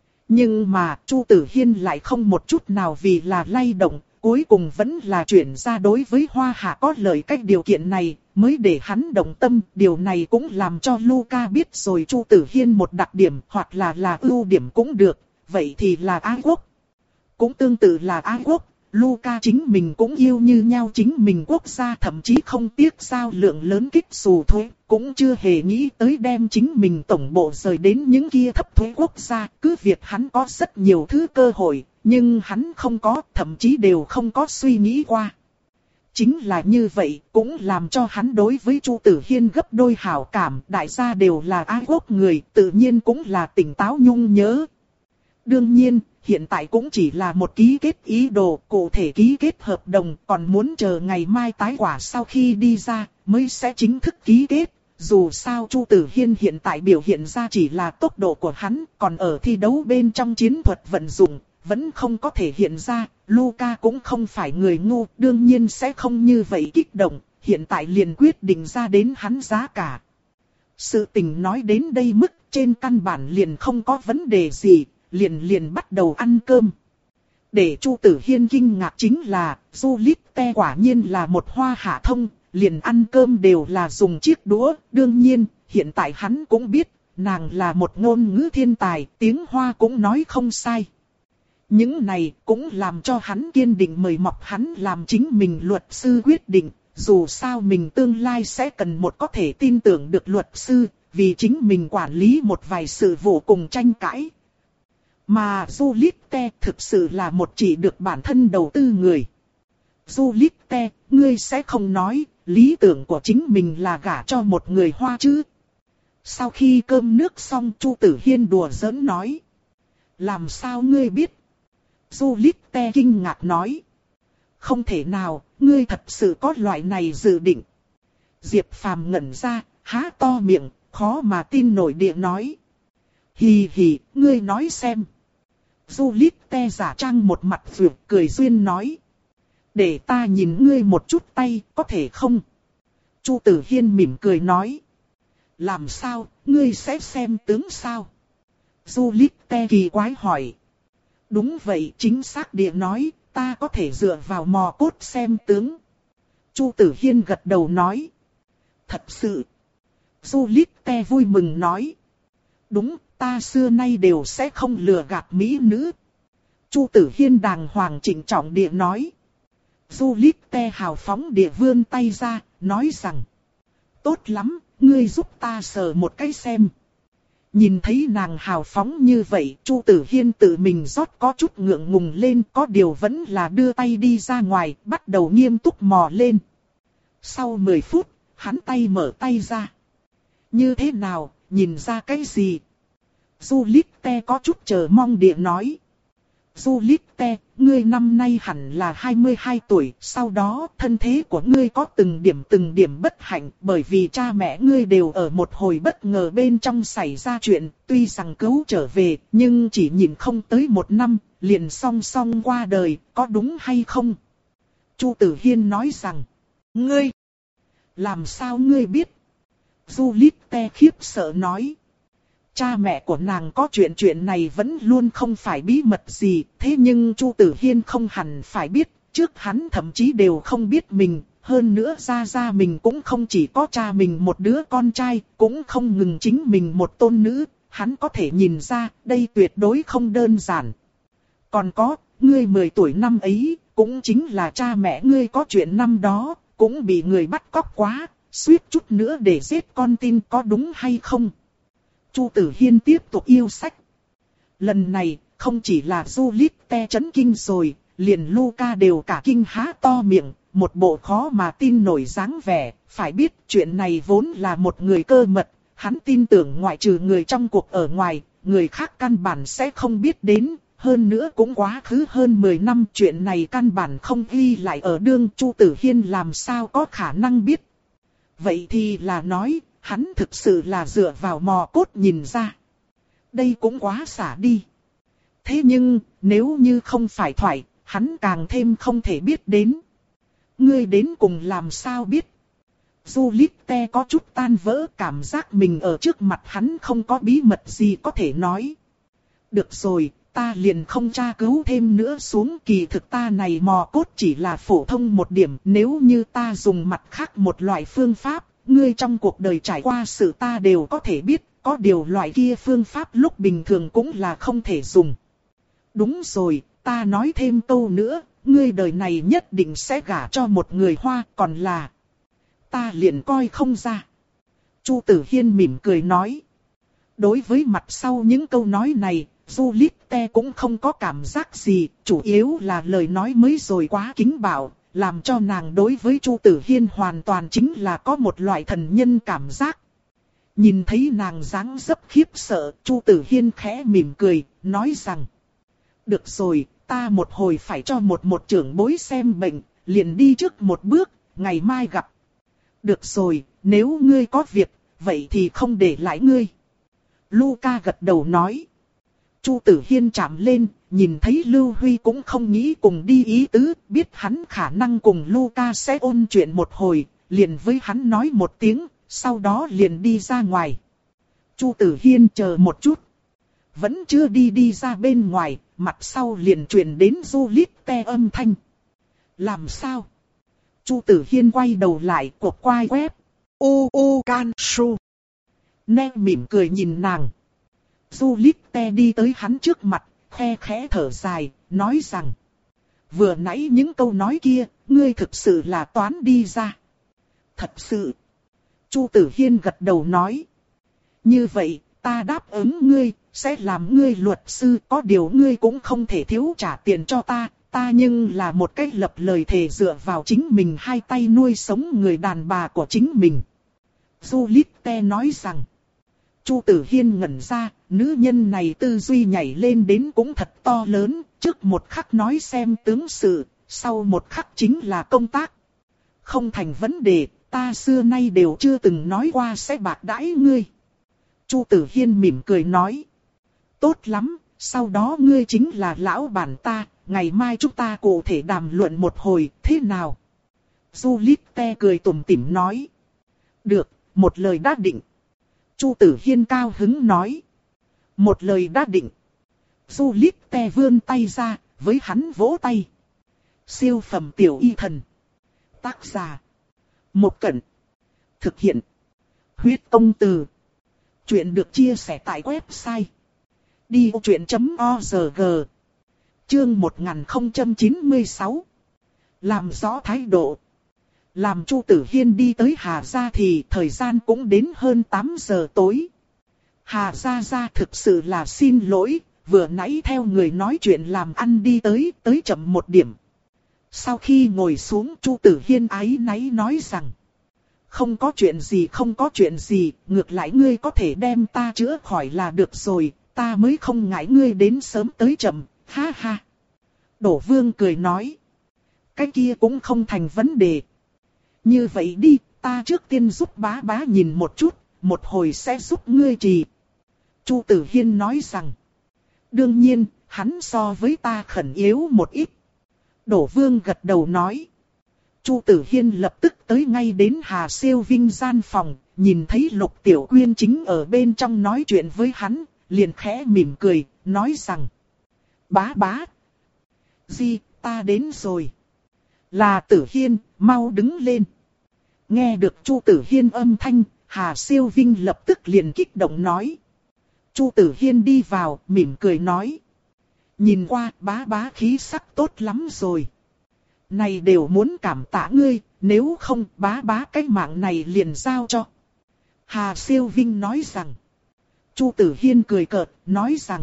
Nhưng mà Chu Tử Hiên lại không một chút nào vì là lay động, cuối cùng vẫn là chuyển ra đối với Hoa Hạ có lợi cách điều kiện này, mới để hắn động tâm. Điều này cũng làm cho Luca biết rồi Chu Tử Hiên một đặc điểm hoặc là là ưu điểm cũng được, vậy thì là ái quốc. Cũng tương tự là ái quốc, Luca chính mình cũng yêu như nhau chính mình quốc gia, thậm chí không tiếc giao lượng lớn kích xù thuế, cũng chưa hề nghĩ tới đem chính mình tổng bộ rời đến những kia thấp thuế quốc gia. Cứ việc hắn có rất nhiều thứ cơ hội, nhưng hắn không có, thậm chí đều không có suy nghĩ qua. Chính là như vậy, cũng làm cho hắn đối với Chu Tử Hiên gấp đôi hảo cảm. Đại gia đều là ái quốc người, tự nhiên cũng là tỉnh táo nhung nhớ. Đương nhiên, hiện tại cũng chỉ là một ký kết ý đồ, cụ thể ký kết hợp đồng, còn muốn chờ ngày mai tái quả sau khi đi ra, mới sẽ chính thức ký kết. Dù sao Chu Tử Hiên hiện tại biểu hiện ra chỉ là tốc độ của hắn, còn ở thi đấu bên trong chiến thuật vận dụng, vẫn không có thể hiện ra. Luca cũng không phải người ngu, đương nhiên sẽ không như vậy kích động, hiện tại liền quyết định ra đến hắn giá cả. Sự tình nói đến đây mức, trên căn bản liền không có vấn đề gì, liền liền bắt đầu ăn cơm. Để Chu Tử Hiên kinh ngạc chính là, Juliette quả nhiên là một hoa hạ thông, liền ăn cơm đều là dùng chiếc đũa. Đương nhiên, hiện tại hắn cũng biết, nàng là một ngôn ngữ thiên tài, tiếng Hoa cũng nói không sai. Những này cũng làm cho hắn kiên định mời mọc hắn làm chính mình luật sư quyết định, dù sao mình tương lai sẽ cần một có thể tin tưởng được luật sư, vì chính mình quản lý một vài sự vụ cùng tranh cãi. Mà Juliette thực sự là một chỉ được bản thân đầu tư người. Juliette, ngươi sẽ không nói, lý tưởng của chính mình là gả cho một người Hoa chứ? Sau khi cơm nước xong, Chu Tử Hiên đùa giỡn nói. Làm sao ngươi biết? Juliette kinh ngạc nói. Không thể nào, ngươi thật sự có loại này dự định. Diệp Phàm ngẩn ra, há to miệng, khó mà tin nổi địa nói. Hì hì, ngươi nói xem. Juliette giả trang một mặt vượt cười duyên nói. Để ta nhìn ngươi một chút tay, có thể không? Chu Tử Hiên mỉm cười nói. Làm sao, ngươi sẽ xem tướng sao? Juliette kỳ quái hỏi. Đúng vậy, chính xác địa nói, ta có thể dựa vào mò cốt xem tướng. Chu Tử Hiên gật đầu nói. Thật sự. Juliette vui mừng nói. Đúng, ta xưa nay đều sẽ không lừa gạt mỹ nữ. Chu Tử Hiên đàng hoàng trịnh trọng địa nói. Juliette hào phóng địa vươn tay ra, nói rằng. Tốt lắm, ngươi giúp ta sờ một cái xem. Nhìn thấy nàng hào phóng như vậy, Chu Tử Hiên tự mình rót có chút ngượng ngùng lên, có điều vẫn là đưa tay đi ra ngoài, bắt đầu nghiêm túc mò lên. Sau mười phút, hắn tay mở tay ra. Như thế nào, nhìn ra cái gì? Juliette có chút chờ mong địa nói. Juliette, ngươi năm nay hẳn là hai mươi hai tuổi, sau đó thân thế của ngươi có từng điểm từng điểm bất hạnh, bởi vì cha mẹ ngươi đều ở một hồi bất ngờ bên trong xảy ra chuyện, tuy rằng cứu trở về, nhưng chỉ nhìn không tới một năm, liền song song qua đời, có đúng hay không? Chu Tử Hiên nói rằng, ngươi, làm sao ngươi biết? Juliette khiếp sợ nói. Cha mẹ của nàng có chuyện chuyện này vẫn luôn không phải bí mật gì, thế nhưng Chu Tử Hiên không hẳn phải biết, trước hắn thậm chí đều không biết mình, hơn nữa ra ra mình cũng không chỉ có cha mình một đứa con trai, cũng không ngừng chính mình một tôn nữ, hắn có thể nhìn ra, đây tuyệt đối không đơn giản. Còn có, ngươi mười tuổi năm ấy, cũng chính là cha mẹ ngươi có chuyện năm đó, cũng bị người bắt cóc quá, suýt chút nữa để giết con tin, có đúng hay không? Chu Tử Hiên tiếp tục yêu sách. Lần này, không chỉ là Juliette chấn kinh rồi, liền Luca đều cả kinh há to miệng, một bộ khó mà tin nổi dáng vẻ. Phải biết chuyện này vốn là một người cơ mật, hắn tin tưởng ngoại trừ người trong cuộc ở ngoài, người khác căn bản sẽ không biết đến. Hơn nữa cũng quá khứ hơn mười năm, chuyện này căn bản không ghi lại ở đương. Chu Tử Hiên làm sao có khả năng biết. Vậy thì là nói, hắn thực sự là dựa vào mò cốt nhìn ra. Đây cũng quá xả đi. Thế nhưng, nếu như không phải thoại, hắn càng thêm không thể biết đến. Ngươi đến cùng làm sao biết? Juliette có chút tan vỡ, cảm giác mình ở trước mặt hắn không có bí mật gì có thể nói. Được rồi, ta liền không tra cứu thêm nữa xuống, kỳ thực ta này mò cốt chỉ là phổ thông một điểm. Nếu như ta dùng mặt khác một loại phương pháp, ngươi trong cuộc đời trải qua sự ta đều có thể biết, có điều loại kia phương pháp lúc bình thường cũng là không thể dùng. Đúng rồi, ta nói thêm câu nữa, ngươi đời này nhất định sẽ gả cho một người Hoa, còn là... Ta liền coi không ra. Chu Tử Hiên mỉm cười nói. Đối với mặt sau những câu nói này, Juliette cũng không có cảm giác gì, chủ yếu là lời nói mới rồi quá kính bạo. Làm cho nàng đối với Chu Tử Hiên hoàn toàn chính là có một loại thần nhân cảm giác. Nhìn thấy nàng dáng dấp khiếp sợ, Chu Tử Hiên khẽ mỉm cười, nói rằng. Được rồi, ta một hồi phải cho một một trưởng bối xem bệnh, liền đi trước một bước, ngày mai gặp. Được rồi, nếu ngươi có việc, vậy thì không để lại ngươi. Luca gật đầu nói. Chu Tử Hiên chạm lên, nhìn thấy Lưu Huy cũng không nghĩ cùng đi ý tứ, biết hắn khả năng cùng Luca sẽ ôn chuyện một hồi, liền với hắn nói một tiếng, sau đó liền đi ra ngoài. Chu Tử Hiên chờ một chút. Vẫn chưa đi đi ra bên ngoài, mặt sau liền truyền đến du lít te âm thanh. Làm sao? Chu Tử Hiên quay đầu lại cột quai quép. U U Can Su. Ne mỉm cười nhìn nàng. Du lít te đi tới hắn trước mặt, khe khẽ thở dài, nói rằng. Vừa nãy những câu nói kia, ngươi thực sự là toán đi ra. Thật sự. Chu Tử Hiên gật đầu nói. Như vậy, ta đáp ứng ngươi, sẽ làm ngươi luật sư, có điều ngươi cũng không thể thiếu trả tiền cho ta, ta nhưng là một cách lập lời thề dựa vào chính mình hai tay nuôi sống người đàn bà của chính mình. Du Lít Te nói rằng, Chu Tử Hiên ngẩn ra, nữ nhân này tư duy nhảy lên đến cũng thật to lớn, trước một khắc nói xem tướng sự, sau một khắc chính là công tác. Không thành vấn đề, ta xưa nay đều chưa từng nói qua sẽ bạc đãi ngươi. Chu Tử Hiên mỉm cười nói. Tốt lắm, sau đó ngươi chính là lão bản ta, ngày mai chúng ta cụ thể đàm luận một hồi, thế nào? Du Lít Te cười tủm tỉm nói. Được, một lời đã định. Chu Tử Hiên cao hứng nói. Một lời đã định. Du Lít Te vươn tay ra, với hắn vỗ tay. Siêu phẩm tiểu y thần. Tác giả. Một Cẩn. Thực hiện. Huyết công từ. Chuyện được chia sẻ tại website. đi ô chuyện chấm org. Chương một nghìn không trăm chín mươi sáu. Làm rõ thái độ. Làm Chu Tử Hiên đi tới Hà Gia thì thời gian cũng đến hơn tám giờ tối. Hà Gia Gia thực sự là xin lỗi, vừa nãy theo người nói chuyện làm ăn đi tới, tới chậm một điểm. Sau khi ngồi xuống Chu Tử Hiên áy náy nói rằng. Không có chuyện gì không có chuyện gì, ngược lại ngươi có thể đem ta chữa khỏi là được rồi, ta mới không ngại ngươi đến sớm tới chậm, ha ha. Đỗ Vương cười nói. Cái kia cũng không thành vấn đề. Như vậy đi, ta trước tiên giúp bá bá nhìn một chút, một hồi sẽ giúp ngươi trì. Chu Tử Hiên nói rằng. Đương nhiên, hắn so với ta khẩn yếu một ít. Đỗ Vương gật đầu nói. Chu Tử Hiên lập tức tới ngay đến Hà Siêu Vinh gian phòng, nhìn thấy Lục Tiểu Quyên chính ở bên trong nói chuyện với hắn, liền khẽ mỉm cười, nói rằng. Bá bá. Di, ta đến rồi. Là Tử Hiên, mau đứng lên. Nghe được Chu Tử Hiên âm thanh, Hà Siêu Vinh lập tức liền kích động nói. Chu Tử Hiên đi vào, mỉm cười nói. Nhìn qua, bá bá khí sắc tốt lắm rồi. Này đều muốn cảm tạ ngươi, nếu không bá bá cái mạng này liền giao cho. Hà Siêu Vinh nói rằng. Chu Tử Hiên cười cợt, nói rằng.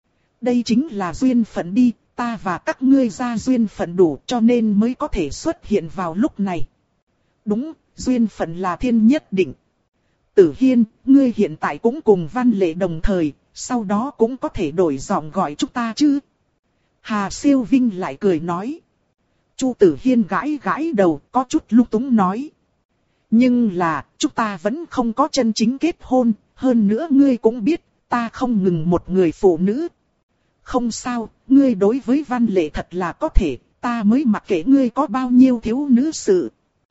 Đây chính là duyên phận đi, ta và các ngươi ra duyên phận đủ cho nên mới có thể xuất hiện vào lúc này. Đúng, duyên phận là thiên nhất định. Tử Hiên, ngươi hiện tại cũng cùng Văn Lệ đồng thời, sau đó cũng có thể đổi giọng gọi chúng ta chứ. Hà Siêu Vinh lại cười nói. Chu Tử Hiên gãi gãi đầu, có chút lung túng nói. Nhưng là, chúng ta vẫn không có chân chính kết hôn, hơn nữa ngươi cũng biết, ta không ngừng một người phụ nữ. Không sao, ngươi đối với Văn Lệ thật là có thể, ta mới mặc kệ ngươi có bao nhiêu thiếu nữ sự.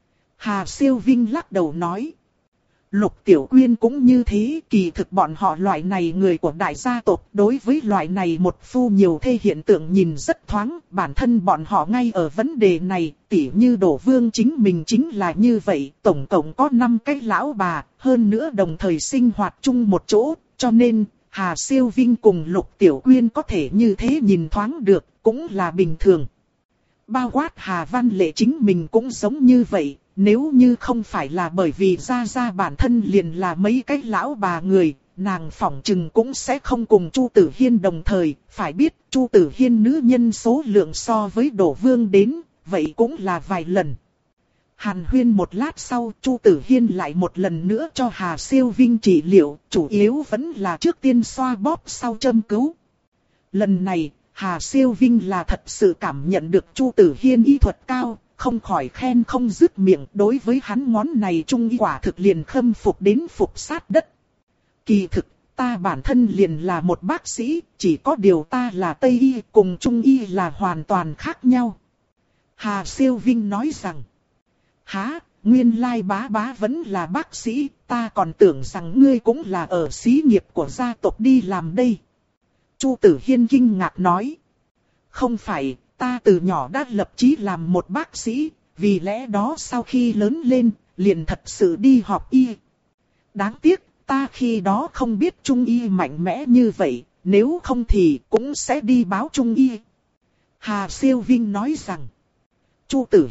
Hà Siêu Vinh lắc đầu nói. Lục Tiểu Quyên cũng như thế, kỳ thực bọn họ loại này người của đại gia tộc đối với loại này một phu nhiều thê hiện tượng nhìn rất thoáng, bản thân bọn họ ngay ở vấn đề này, tỉ như Đỗ Vương chính mình chính là như vậy, tổng cộng có năm cái lão bà, hơn nữa đồng thời sinh hoạt chung một chỗ, cho nên Hà Siêu Vinh cùng Lục Tiểu Quyên có thể như thế nhìn thoáng được, cũng là bình thường. Bao quát Hà Văn Lệ chính mình cũng giống như vậy. Nếu như không phải là bởi vì Gia Gia bản thân liền là mấy cái lão bà người, nàng phỏng chừng cũng sẽ không cùng Chu Tử Hiên đồng thời. Phải biết Chu Tử Hiên nữ nhân số lượng so với Đỗ Vương đến, vậy cũng là vài lần. Hàn huyên một lát sau, Chu Tử Hiên lại một lần nữa cho Hà Siêu Vinh trị liệu, chủ yếu vẫn là trước tiên xoa bóp sau châm cứu. Lần này, Hà Siêu Vinh là thật sự cảm nhận được Chu Tử Hiên y thuật cao. Không khỏi khen không dứt miệng, đối với hắn ngón này trung y quả thực liền khâm phục đến phục sát đất. Kỳ thực, ta bản thân liền là một bác sĩ, chỉ có điều ta là Tây y cùng Trung y là hoàn toàn khác nhau. Hà Siêu Vinh nói rằng, há, nguyên lai bá bá vẫn là bác sĩ, ta còn tưởng rằng ngươi cũng là ở xí nghiệp của gia tộc đi làm đây. Chu Tử Hiên kinh ngạc nói. Không phải, ta từ nhỏ đã lập chí làm một bác sĩ, vì lẽ đó sau khi lớn lên, liền thật sự đi học y. Đáng tiếc, ta khi đó không biết trung y mạnh mẽ như vậy, nếu không thì cũng sẽ đi báo trung y. Hà Siêu Vinh nói rằng. Chu Tử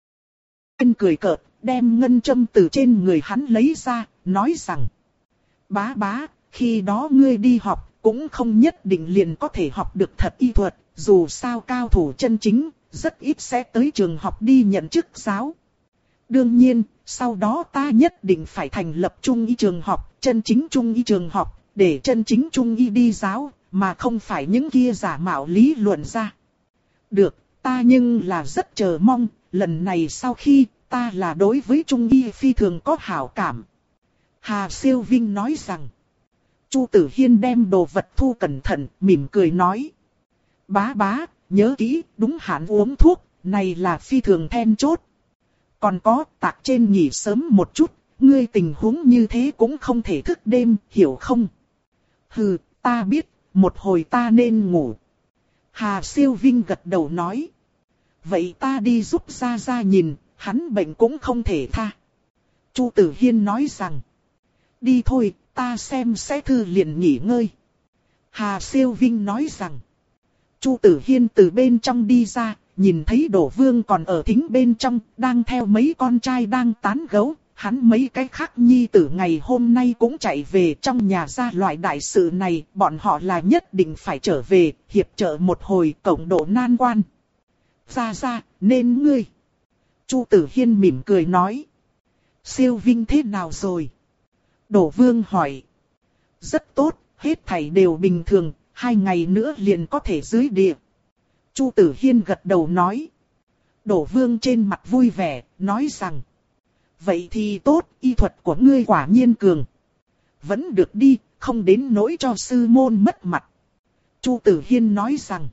Hiên cười cợt, đem ngân châm từ trên người hắn lấy ra, nói rằng. Bá bá, khi đó ngươi đi học, cũng không nhất định liền có thể học được thật y thuật, dù sao cao thủ chân chính, rất ít sẽ tới trường học đi nhận chức giáo. Đương nhiên, sau đó ta nhất định phải thành lập trung y trường học, chân chính trung y trường học, để chân chính trung y đi giáo, mà không phải những kia giả mạo lý luận ra. Được, ta nhưng là rất chờ mong, lần này sau khi, ta là đối với trung y phi thường có hảo cảm. Hà Siêu Vinh nói rằng. Chu Tử Hiên đem đồ vật thu cẩn thận, mỉm cười nói. Bá bá, nhớ kỹ, đúng hạn uống thuốc, này là phi thường then chốt. Còn có, tạc trên nghỉ sớm một chút, ngươi tình huống như thế cũng không thể thức đêm, hiểu không? Hừ, ta biết, một hồi ta nên ngủ. Hà Siêu Vinh gật đầu nói. Vậy ta đi giúp Gia Gia nhìn, hắn bệnh cũng không thể tha. Chu Tử Hiên nói rằng. Đi thôi, ta xem sẽ thư liền nghỉ ngơi. Hà Siêu Vinh nói rằng. Chu Tử Hiên từ bên trong đi ra, nhìn thấy Đỗ Vương còn ở thính bên trong, đang theo mấy con trai đang tán gẫu. Hắn mấy cái khác nhi tử ngày hôm nay cũng chạy về trong nhà ra loại đại sự này, bọn họ là nhất định phải trở về, hiệp trợ một hồi cộng độ nan quan. Ra ra, nên ngươi. Chu Tử Hiên mỉm cười nói. Siêu Vinh thế nào rồi? Đỗ Vương hỏi. Rất tốt, hết thảy đều bình thường, hai ngày nữa liền có thể dưới địa. Chu Tử Hiên gật đầu nói. Đỗ Vương trên mặt vui vẻ, nói rằng. Vậy thì tốt, y thuật của ngươi quả nhiên cường. Vẫn được đi, không đến nỗi cho sư môn mất mặt. Chu Tử Hiên nói rằng.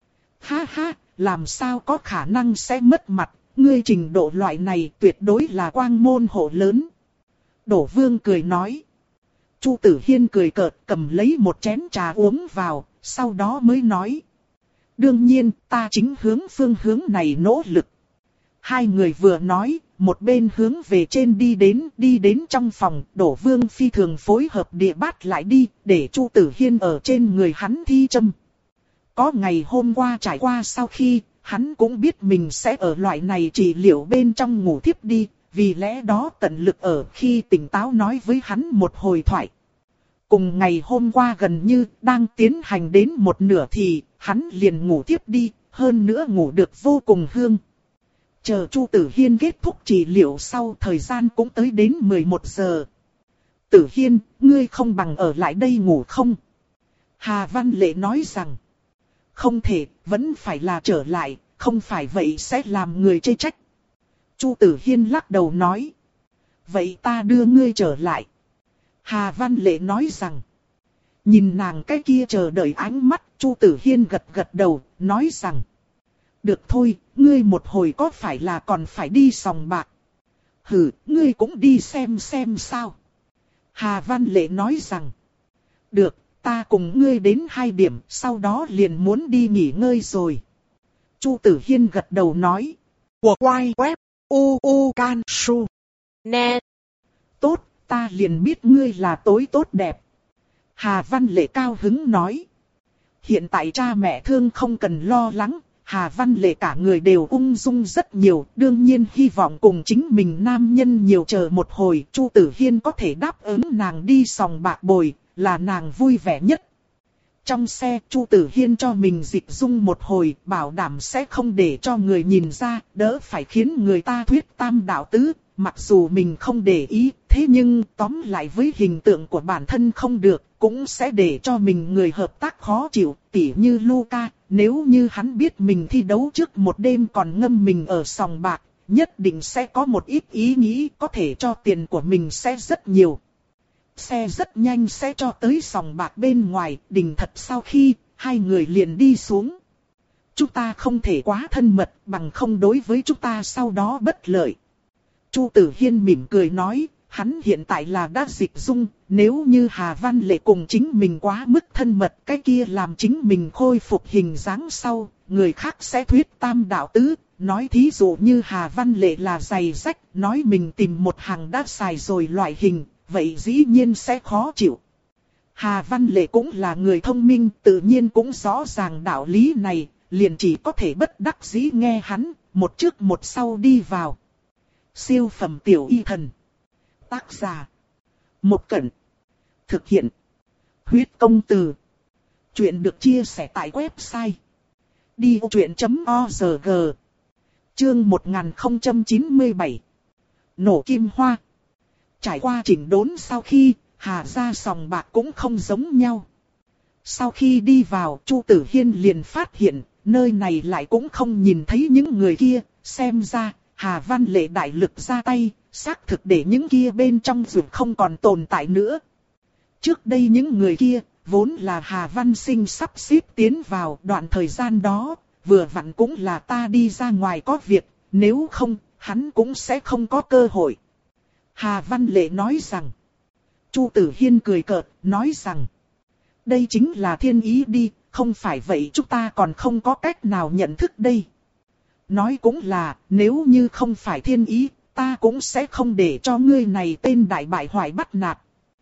Ha ha, làm sao có khả năng sẽ mất mặt, ngươi trình độ loại này tuyệt đối là quang môn hộ lớn. Đỗ Vương cười nói. Chu Tử Hiên cười cợt cầm lấy một chén trà uống vào, sau đó mới nói. Đương nhiên, ta chính hướng phương hướng này nỗ lực. Hai người vừa nói, một bên hướng về trên đi đến, đi đến trong phòng, Đỗ Vương phi thường phối hợp địa bát lại đi, để Chu Tử Hiên ở trên người hắn thi châm. Có ngày hôm qua trải qua sau khi, hắn cũng biết mình sẽ ở loại này trị liệu bên trong ngủ thiếp đi, vì lẽ đó tận lực ở khi tỉnh táo nói với hắn một hồi thoại. Cùng ngày hôm qua gần như đang tiến hành đến một nửa thì hắn liền ngủ tiếp đi, hơn nữa ngủ được vô cùng hương. Chờ Chu Tử Hiên kết thúc trị liệu sau thời gian cũng tới đến mười một giờ. Tử Hiên, ngươi không bằng ở lại đây ngủ không? Hà Văn Lệ nói rằng. Không thể, vẫn phải là trở lại, không phải vậy sẽ làm người chê trách. Chu Tử Hiên lắc đầu nói. Vậy ta đưa ngươi trở lại. Hà Văn Lệ nói rằng. Nhìn nàng cái kia chờ đợi ánh mắt, Chu Tử Hiên gật gật đầu, nói rằng. Được thôi, ngươi một hồi có phải là còn phải đi sòng bạc? Hừ, ngươi cũng đi xem xem sao. Hà Văn Lệ nói rằng. Được, ta cùng ngươi đến hai điểm, sau đó liền muốn đi nghỉ ngơi rồi. Chu Tử Hiên gật đầu nói. Của quay web u u can su net. Tốt, ta liền biết ngươi là tối tốt đẹp. Hà Văn Lệ cao hứng nói. Hiện tại cha mẹ thương không cần lo lắng. Hà Văn Lệ cả người đều ung dung rất nhiều, đương nhiên hy vọng cùng chính mình nam nhân nhiều chờ một hồi, Chu Tử Hiên có thể đáp ứng nàng đi sòng bạc bồi, là nàng vui vẻ nhất. Trong xe, Chu Tử Hiên cho mình dịch dung một hồi, bảo đảm sẽ không để cho người nhìn ra, đỡ phải khiến người ta thuyết tam đạo tứ, mặc dù mình không để ý, thế nhưng tóm lại với hình tượng của bản thân không được, cũng sẽ để cho mình người hợp tác khó chịu, tỉ như Luca, nếu như hắn biết mình thi đấu trước một đêm còn ngâm mình ở sòng bạc, nhất định sẽ có một ít ý nghĩ có thể cho tiền của mình sẽ rất nhiều. Xe rất nhanh sẽ cho tới sòng bạc bên ngoài, đình thật sau khi, hai người liền đi xuống. Chúng ta không thể quá thân mật bằng không đối với chúng ta sau đó bất lợi. Chu Tử Hiên mỉm cười nói, hắn hiện tại là đã dịch dung, nếu như Hà Văn Lệ cùng chính mình quá mức thân mật, cái kia làm chính mình khôi phục hình dáng sau, người khác sẽ thuyết tam đạo tứ, nói thí dụ như Hà Văn Lệ là giày rách, nói mình tìm một hàng đã xài rồi loại hình, vậy dĩ nhiên sẽ khó chịu. Hà Văn Lệ cũng là người thông minh, tự nhiên cũng rõ ràng đạo lý này, liền chỉ có thể bất đắc dĩ nghe hắn, một trước một sau đi vào. Siêu phẩm tiểu y thần. Tác giả. Một Cẩn. Thực hiện. Huyết công từ. Chuyện được chia sẻ tại website. đi vô chuyện chấm org. Chương một nghìn không trăm chín mươi bảy. Nổ kim hoa. Trải qua chỉnh đốn sau khi, Hà gia sòng bạc cũng không giống nhau. Sau khi đi vào, Chu Tử Hiên liền phát hiện, nơi này lại cũng không nhìn thấy những người kia, xem ra, Hà Văn Lệ đại lực ra tay, xác thực để những kia bên trong dù không còn tồn tại nữa. Trước đây những người kia, vốn là Hà Văn Sinh sắp xếp tiến vào đoạn thời gian đó, vừa vặn cũng là ta đi ra ngoài có việc, nếu không, hắn cũng sẽ không có cơ hội. Hà Văn Lệ nói rằng, Chu Tử Hiên cười cợt, nói rằng, đây chính là thiên ý đi, không phải vậy chúng ta còn không có cách nào nhận thức đây. Nói cũng là, nếu như không phải thiên ý, ta cũng sẽ không để cho ngươi này tên đại bại hoại bắt nạt.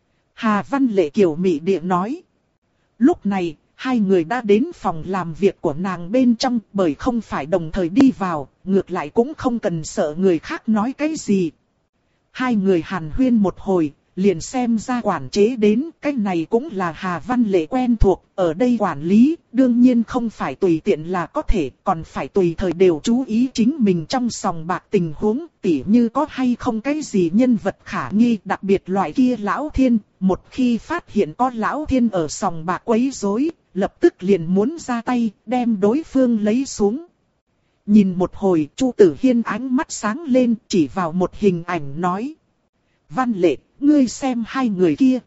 Hà Văn Lệ kiều mị địa nói. Lúc này, hai người đã đến phòng làm việc của nàng bên trong, bởi không phải đồng thời đi vào, ngược lại cũng không cần sợ người khác nói cái gì. Hai người hàn huyên một hồi, liền xem ra quản chế đến, cái này cũng là Hà Văn Lệ quen thuộc, ở đây quản lý, đương nhiên không phải tùy tiện là có thể, còn phải tùy thời đều chú ý chính mình trong sòng bạc tình huống, tỉ như có hay không cái gì nhân vật khả nghi, đặc biệt loại kia lão thiên, một khi phát hiện có lão thiên ở sòng bạc quấy rối, lập tức liền muốn ra tay, đem đối phương lấy xuống. Nhìn một hồi, Chu Tử Hiên ánh mắt sáng lên, chỉ vào một hình ảnh nói. Văn Lệ, ngươi xem hai người kia.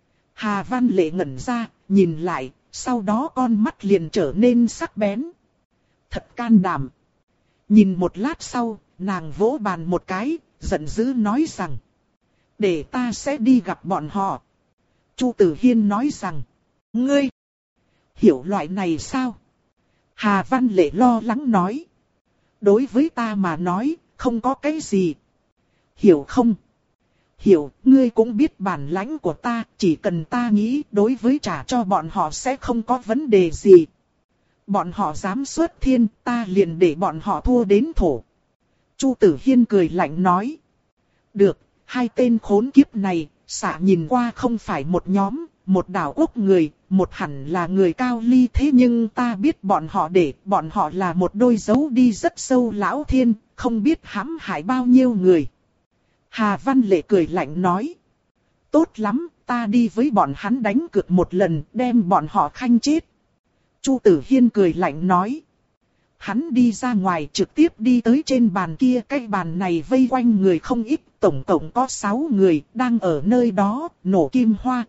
Hà Văn Lệ ngẩn ra, nhìn lại, sau đó con mắt liền trở nên sắc bén. Thật can đảm. Nhìn một lát sau, nàng vỗ bàn một cái, giận dữ nói rằng. Để ta sẽ đi gặp bọn họ. Chu Tử Hiên nói rằng. Ngươi, hiểu loại này sao? Hà Văn Lệ lo lắng nói. Đối với ta mà nói, không có cái gì. Hiểu không? Hiểu, ngươi cũng biết bản lãnh của ta, chỉ cần ta nghĩ đối với trả cho bọn họ sẽ không có vấn đề gì. Bọn họ dám xuất thiên, ta liền để bọn họ thua đến thổ. Chu Tử Hiên cười lạnh nói. Được, hai tên khốn kiếp này, xạ nhìn qua không phải một nhóm, một đảo quốc người, một hẳn là người cao ly thế nhưng ta biết bọn họ để, bọn họ là một đôi dấu đi rất sâu lão thiên, không biết hãm hại bao nhiêu người. Hà Văn Lệ cười lạnh nói. Tốt lắm, ta đi với bọn hắn đánh cược một lần, đem bọn họ khanh chết. Chu Tử Hiên cười lạnh nói. Hắn đi ra ngoài trực tiếp đi tới trên bàn kia, cái bàn này vây quanh người không ít, tổng cộng có sáu người, đang ở nơi đó, nổ kim hoa.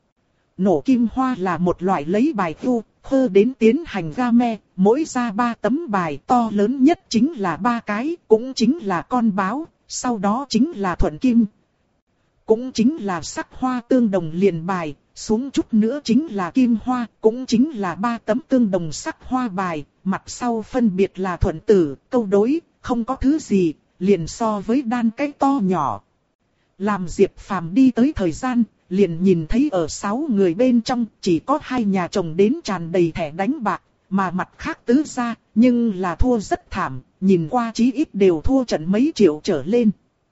Nổ kim hoa là một loại lấy bài thu, khơ đến tiến hành game, mỗi ra ba tấm bài, to lớn nhất chính là ba cái, cũng chính là con báo. Sau đó chính là thuận kim. Cũng chính là sắc hoa tương đồng liền bài, xuống chút nữa chính là kim hoa, cũng chính là ba tấm tương đồng sắc hoa bài, mặt sau phân biệt là thuận tử, câu đối, không có thứ gì, liền so với đan cái to nhỏ. Làm Diệp Phàm đi tới thời gian, liền nhìn thấy ở sáu người bên trong, chỉ có hai nhà chồng đến tràn đầy thẻ đánh bạc, mà mặt khác tứ ra, nhưng là thua rất thảm. Nhìn qua chí ít đều thua trận mấy triệu trở lên.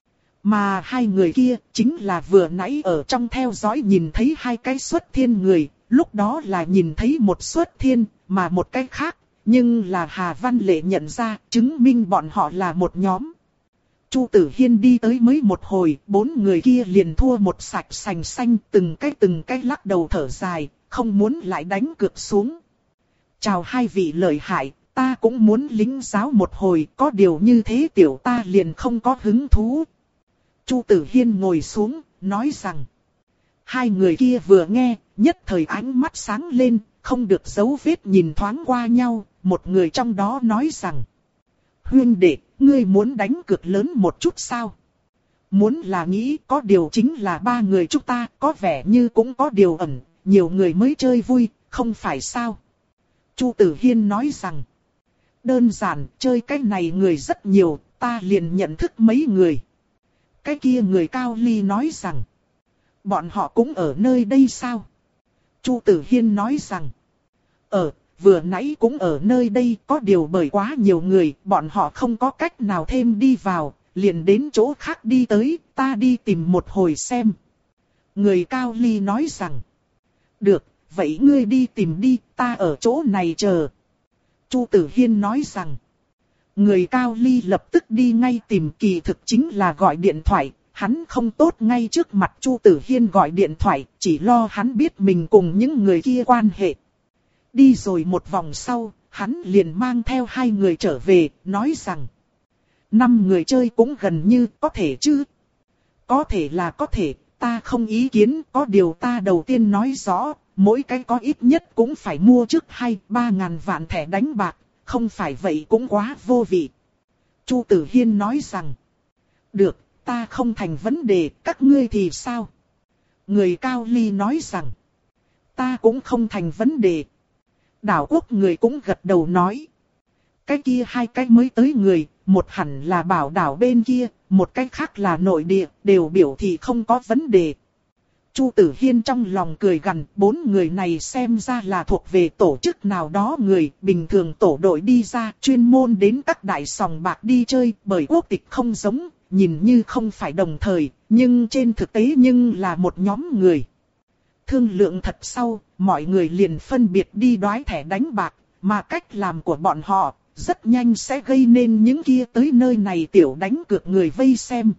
Mà hai người kia chính là vừa nãy ở trong theo dõi nhìn thấy hai cái xuất thiên người, lúc đó là nhìn thấy một xuất thiên, mà một cái khác, nhưng là Hà Văn Lệ nhận ra, chứng minh bọn họ là một nhóm. Chu Tử Hiên đi tới mới một hồi, bốn người kia liền thua một sạch sành xanh, từng cái từng cái lắc đầu thở dài, không muốn lại đánh cược xuống. Chào hai vị lợi hại. Ta cũng muốn lính giáo một hồi, có điều như thế tiểu ta liền không có hứng thú. Chu Tử Hiên ngồi xuống, nói rằng. Hai người kia vừa nghe, nhất thời ánh mắt sáng lên, không được giấu vết nhìn thoáng qua nhau, một người trong đó nói rằng. Huynh đệ, ngươi muốn đánh cược lớn một chút sao? Muốn là nghĩ có điều chính là ba người chúng ta có vẻ như cũng có điều ẩn, nhiều người mới chơi vui, không phải sao? Chu Tử Hiên nói rằng, đơn giản chơi cái này người rất nhiều, ta liền nhận thức mấy người. Cái kia người Cao Ly nói rằng, bọn họ cũng ở nơi đây sao? Chu Tử Hiên nói rằng, ở, vừa nãy cũng ở nơi đây, có điều bởi quá nhiều người, bọn họ không có cách nào thêm đi vào, liền đến chỗ khác đi tới, ta đi tìm một hồi xem. Người Cao Ly nói rằng, được, vậy ngươi đi tìm đi, ta ở chỗ này chờ. Chu Tử Hiên nói rằng, người Cao Ly lập tức đi ngay tìm, kỳ thực chính là gọi điện thoại, hắn không tốt ngay trước mặt Chu Tử Hiên gọi điện thoại, chỉ lo hắn biết mình cùng những người kia quan hệ. Đi rồi một vòng sau, hắn liền mang theo hai người trở về, nói rằng, năm người chơi cũng gần như có thể chứ. Có thể là có thể, ta không ý kiến, có điều ta đầu tiên nói rõ, mỗi cái có ít nhất cũng phải mua trước hai ba ngàn vạn thẻ đánh bạc, không phải vậy cũng quá vô vị. Chu Tử Hiên nói rằng, được, ta không thành vấn đề, các ngươi thì sao? Người Cao Ly nói rằng, ta cũng không thành vấn đề. Đảo Quốc người cũng gật đầu nói, cái kia hai cái mới tới người, một hẳn là Bảo đảo bên kia, một cái khác là nội địa, đều biểu thị không có vấn đề. Chu Tử Hiên trong lòng cười gằn, bốn người này xem ra là thuộc về tổ chức nào đó người, bình thường tổ đội đi ra, chuyên môn đến các đại sòng bạc đi chơi, bởi quốc tịch không giống, nhìn như không phải đồng thời, nhưng trên thực tế nhưng là một nhóm người. Thương lượng thật sau, mọi người liền phân biệt đi đoái thẻ đánh bạc, mà cách làm của bọn họ, rất nhanh sẽ gây nên những kia tới nơi này tiểu đánh cược người vây xem.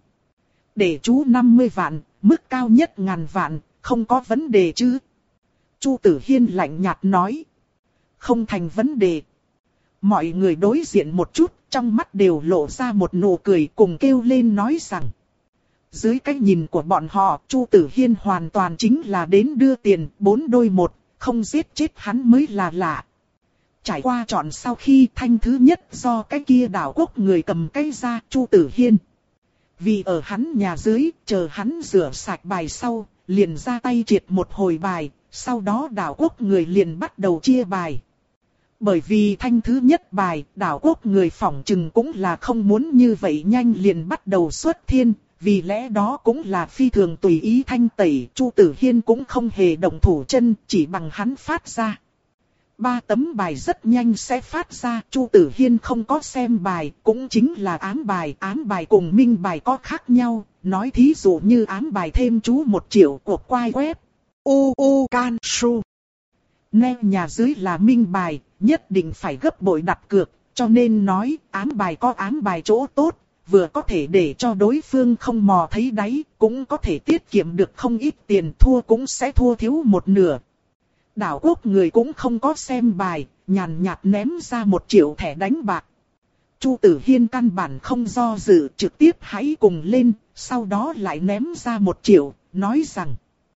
Để chú năm mươi vạn, mức cao nhất ngàn vạn, không có vấn đề chứ? Chu Tử Hiên lạnh nhạt nói. Không thành vấn đề. Mọi người đối diện một chút, trong mắt đều lộ ra một nụ cười cùng kêu lên nói rằng. Dưới cái nhìn của bọn họ, Chu Tử Hiên hoàn toàn chính là đến đưa tiền, bốn đôi một, không giết chết hắn mới là lạ. Trải qua chọn sau khi thanh thứ nhất do cái kia Đảo Quốc người cầm cây ra, Chu Tử Hiên. Vì ở hắn nhà dưới, chờ hắn rửa sạch bài sau, liền ra tay triệt một hồi bài, sau đó Đảo Quốc người liền bắt đầu chia bài. Bởi vì thanh thứ nhất bài, Đảo Quốc người phỏng chừng cũng là không muốn như vậy nhanh liền bắt đầu xuất thiên, vì lẽ đó cũng là phi thường tùy ý thanh tẩy, Chu Tử Hiên cũng không hề động thủ chân, chỉ bằng hắn phát ra. Ba tấm bài rất nhanh sẽ phát ra, Chu Tử Hiên không có xem bài, cũng chính là ám bài. Ám bài cùng minh bài có khác nhau, nói thí dụ như ám bài thêm chú một triệu của quai web. U U Can Su. Nghe nhà dưới là minh bài, nhất định phải gấp bội đặt cược, cho nên nói ám bài có ám bài chỗ tốt, vừa có thể để cho đối phương không mò thấy đáy, cũng có thể tiết kiệm được không ít tiền, thua cũng sẽ thua thiếu một nửa. Đảo Quốc người cũng không có xem bài, nhàn nhạt ném ra một triệu thẻ đánh bạc. Chu Tử Hiên căn bản không do dự, trực tiếp hãy cùng lên, sau đó lại ném ra một triệu, nói rằng.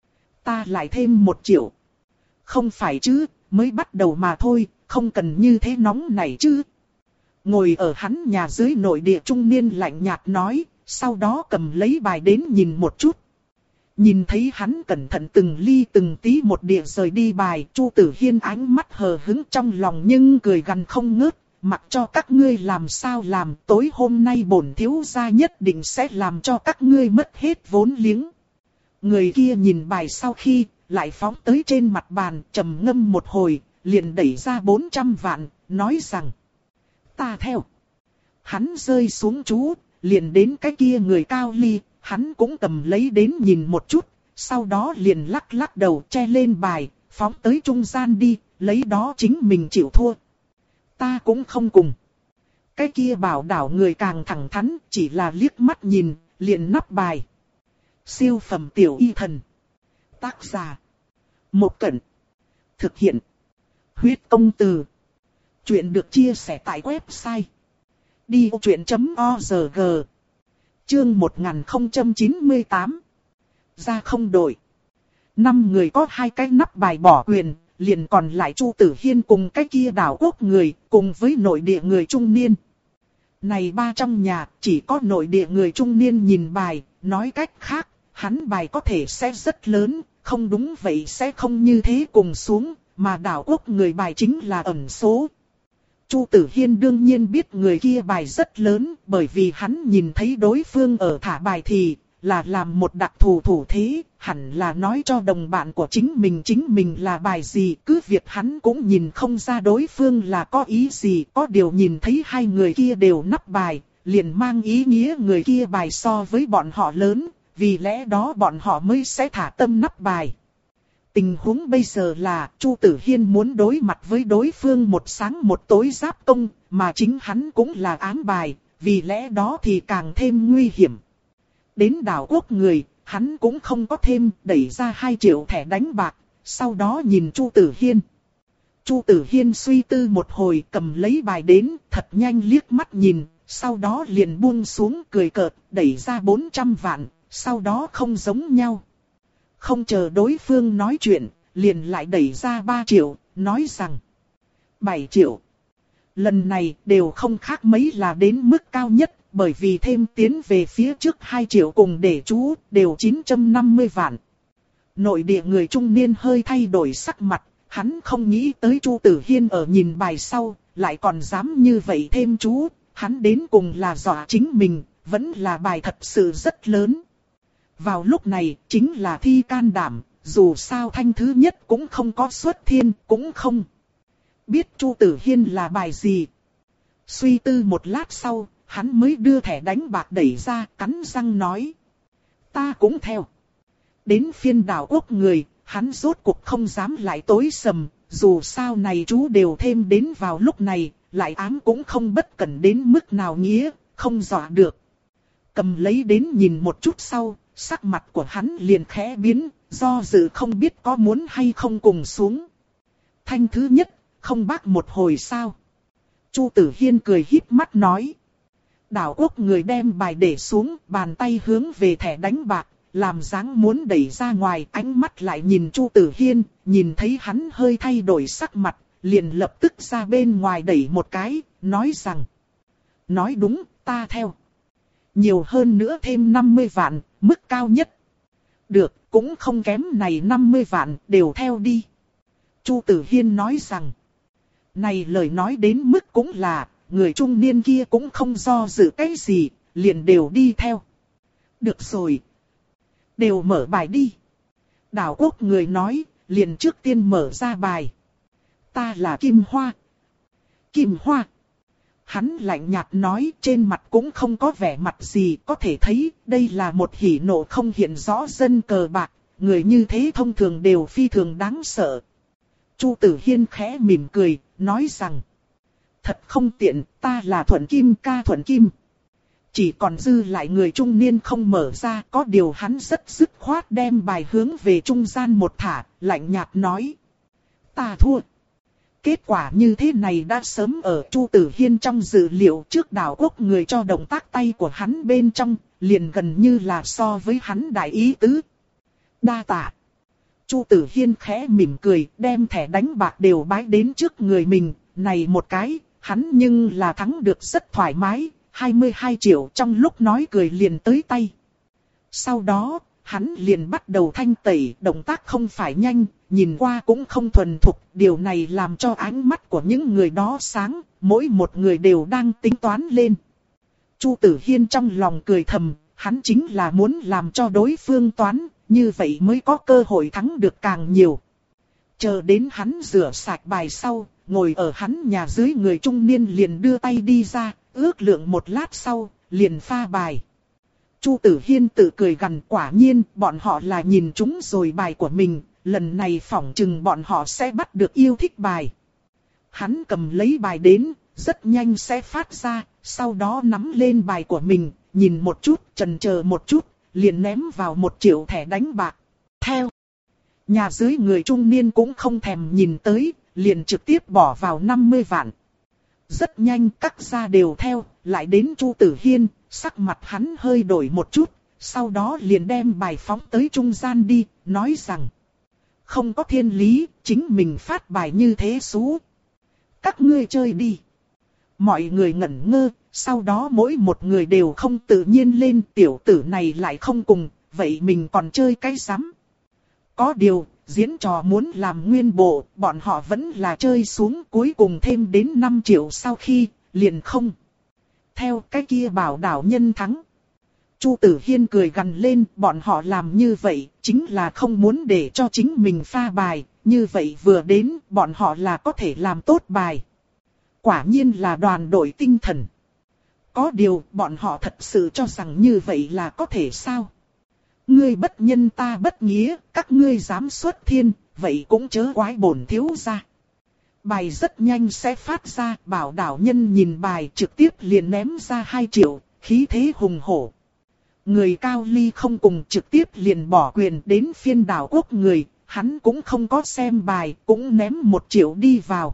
Ta lại thêm một triệu. Không phải chứ, mới bắt đầu mà thôi, không cần như thế nóng này chứ. Ngồi ở hắn nhà dưới nội địa trung niên lạnh nhạt nói, sau đó cầm lấy bài đến nhìn một chút. Nhìn thấy hắn cẩn thận từng ly từng tí một địa rời đi bài, Chu Tử Hiên ánh mắt hờ hững trong lòng nhưng cười gằn không ngớt, mặc cho các ngươi làm sao làm, tối hôm nay bổn thiếu gia nhất định sẽ làm cho các ngươi mất hết vốn liếng. Người kia nhìn bài sau khi, lại phóng tới trên mặt bàn, trầm ngâm một hồi, liền đẩy ra bốn trăm vạn, nói rằng. Ta theo. Hắn rơi xuống chú, liền đến cái kia người Cao Ly. Hắn cũng cầm lấy đến nhìn một chút, sau đó liền lắc lắc đầu che lên bài, phóng tới trung gian đi, lấy đó chính mình chịu thua. Ta cũng không cùng. Cái kia Bảo đảo người càng thẳng thắn, chỉ là liếc mắt nhìn, liền nắp bài. Siêu phẩm tiểu y thần. Tác giả. Một Cẩn. Thực hiện. Huyết công từ. Chuyện được chia sẻ tại website. đi ô chuyện chấm org. Chương một nghìn không trăm chín mươi tám. Ra không đổi. Năm người có hai cái nắp bài bỏ quyền, liền còn lại Chu Tử Hiên cùng cái kia Đảo Quốc người, cùng với nội địa người trung niên. này ba trong nhà chỉ có nội địa người trung niên nhìn bài, nói cách khác, hắn bài có thể sẽ rất lớn, không đúng vậy sẽ không như thế cùng xuống, mà đảo quốc người bài chính là ẩn số. Chu Tử Hiên đương nhiên biết người kia bài rất lớn, bởi vì hắn nhìn thấy đối phương ở thả bài thì là làm một đặc thù thủ thế, hẳn là nói cho đồng bạn của chính mình chính mình là bài gì, cứ việc hắn cũng nhìn không ra đối phương là có ý gì, có điều nhìn thấy hai người kia đều nắp bài, liền mang ý nghĩa người kia bài so với bọn họ lớn, vì lẽ đó bọn họ mới sẽ thả tâm nắp bài. Tình huống bây giờ là Chu Tử Hiên muốn đối mặt với đối phương một sáng một tối giáp công, mà chính hắn cũng là ám bài, vì lẽ đó thì càng thêm nguy hiểm. Đến đảo quốc người, hắn cũng không có thêm, đẩy ra hai triệu thẻ đánh bạc, sau đó nhìn Chu Tử Hiên. Chu Tử Hiên suy tư một hồi, cầm lấy bài đến, thật nhanh liếc mắt nhìn, sau đó liền buông xuống cười cợt, đẩy ra bốn trăm vạn, sau đó không giống nhau. Không chờ đối phương nói chuyện, liền lại đẩy ra ba triệu, nói rằng bảy triệu. Lần này đều không khác mấy là đến mức cao nhất, bởi vì thêm tiến về phía trước hai triệu cùng để chú, đều chín trăm năm mươi vạn. Nội địa người trung niên hơi thay đổi sắc mặt, hắn không nghĩ tới Chu Tử Hiên ở nhìn bài sau, lại còn dám như vậy thêm chú, hắn đến cùng là dọa chính mình, vẫn là bài thật sự rất lớn. Vào lúc này, chính là thi can đảm, dù sao thanh thứ nhất cũng không có xuất thiên, cũng không biết Chu Tử Hiên là bài gì. Suy tư một lát sau, hắn mới đưa thẻ đánh bạc đẩy ra, cắn răng nói. Ta cũng theo. Đến phiên đảo quốc người, hắn rốt cuộc không dám lại tối sầm, dù sao này chú đều thêm đến vào lúc này, lại ám cũng không bất cẩn đến mức nào nghĩa, không dọa được. Cầm lấy đến nhìn một chút sau, sắc mặt của hắn liền khẽ biến, do dự không biết có muốn hay không cùng xuống. Thanh thứ nhất, không bác một hồi sao? Chu Tử Hiên cười híp mắt nói. Đảo quốc người đem bài để xuống, bàn tay hướng về thẻ đánh bạc, làm dáng muốn đẩy ra ngoài, ánh mắt lại nhìn Chu Tử Hiên, nhìn thấy hắn hơi thay đổi sắc mặt, liền lập tức ra bên ngoài đẩy một cái, nói rằng. Nói đúng, ta theo. Nhiều hơn nữa thêm năm mươi vạn, mức cao nhất. Được, cũng không kém này năm mươi vạn, đều theo đi. Chu Tử Hiên nói rằng. Này lời nói đến mức cũng là, người trung niên kia cũng không do dự cái gì, liền đều đi theo. Được rồi. Đều mở bài đi. Đảo quốc người nói, liền trước tiên mở ra bài. Ta là Kim Hoa. Kim Hoa. Hắn lạnh nhạt nói, trên mặt cũng không có vẻ mặt gì, có thể thấy đây là một hỉ nộ không hiện rõ dân cờ bạc, người như thế thông thường đều phi thường đáng sợ. Chu Tử Hiên khẽ mỉm cười, nói rằng, thật không tiện, ta là Thuận Kim ca Thuận Kim. Chỉ còn dư lại người trung niên không mở ra, có điều hắn rất dứt khoát đem bài hướng về trung gian một thả, lạnh nhạt nói, ta thua. Kết quả như thế này đã sớm ở Chu Tử Hiên trong dự liệu, trước đảo quốc người cho động tác tay của hắn bên trong, liền gần như là so với hắn đại ý tứ. Đa tạ. Chu Tử Hiên khẽ mỉm cười, đem thẻ đánh bạc đều bái đến trước người mình, này một cái, hắn nhưng là thắng được rất thoải mái, hai mươi hai triệu trong lúc nói cười liền tới tay. Sau đó, hắn liền bắt đầu thanh tẩy, động tác không phải nhanh, nhìn qua cũng không thuần thục, điều này làm cho ánh mắt của những người đó sáng, mỗi một người đều đang tính toán lên. Chu Tử Hiên trong lòng cười thầm, hắn chính là muốn làm cho đối phương toán, như vậy mới có cơ hội thắng được càng nhiều. Chờ đến hắn rửa sạch bài sau, ngồi ở hắn nhà dưới người trung niên liền đưa tay đi ra, ước lượng một lát sau, liền pha bài. Chu Tử Hiên tự cười gằn, quả nhiên bọn họ là nhìn chúng rồi bài của mình, lần này phỏng chừng bọn họ sẽ bắt được yêu thích bài. Hắn cầm lấy bài đến, rất nhanh sẽ phát ra, sau đó nắm lên bài của mình, nhìn một chút, chần chờ một chút, liền ném vào một triệu thẻ đánh bạc. Theo, nhà dưới người trung niên cũng không thèm nhìn tới, liền trực tiếp bỏ vào năm mươi vạn. Rất nhanh các gia đều theo, lại đến Chu Tử Hiên, sắc mặt hắn hơi đổi một chút, sau đó liền đem bài phóng tới trung gian đi, nói rằng không có thiên lý, chính mình phát bài như thế xú. Các ngươi chơi đi. Mọi người ngẩn ngơ, sau đó mỗi một người đều không tự nhiên lên, tiểu tử này lại không cùng, vậy mình còn chơi cái rắm. Có điều, diễn trò muốn làm nguyên bộ, bọn họ vẫn là chơi xuống, cuối cùng thêm đến năm triệu sau khi, liền không. Theo cái kia bảo đảo nhân thắng. Chu Tử Hiên cười gằn lên, bọn họ làm như vậy, chính là không muốn để cho chính mình pha bài, như vậy vừa đến, bọn họ là có thể làm tốt bài. Quả nhiên là đoàn đội tinh thần. Có điều, bọn họ thật sự cho rằng như vậy là có thể sao? Ngươi bất nhân ta bất nghĩa, các ngươi dám xuất thiên, vậy cũng chớ quái bổn thiếu gia. Bài rất nhanh sẽ phát ra, bảo đảo nhân nhìn bài trực tiếp liền ném ra hai triệu, khí thế hùng hổ. Người Cao Ly không cùng trực tiếp liền bỏ quyền đến phiên đảo quốc người, hắn cũng không có xem bài, cũng ném một triệu đi vào.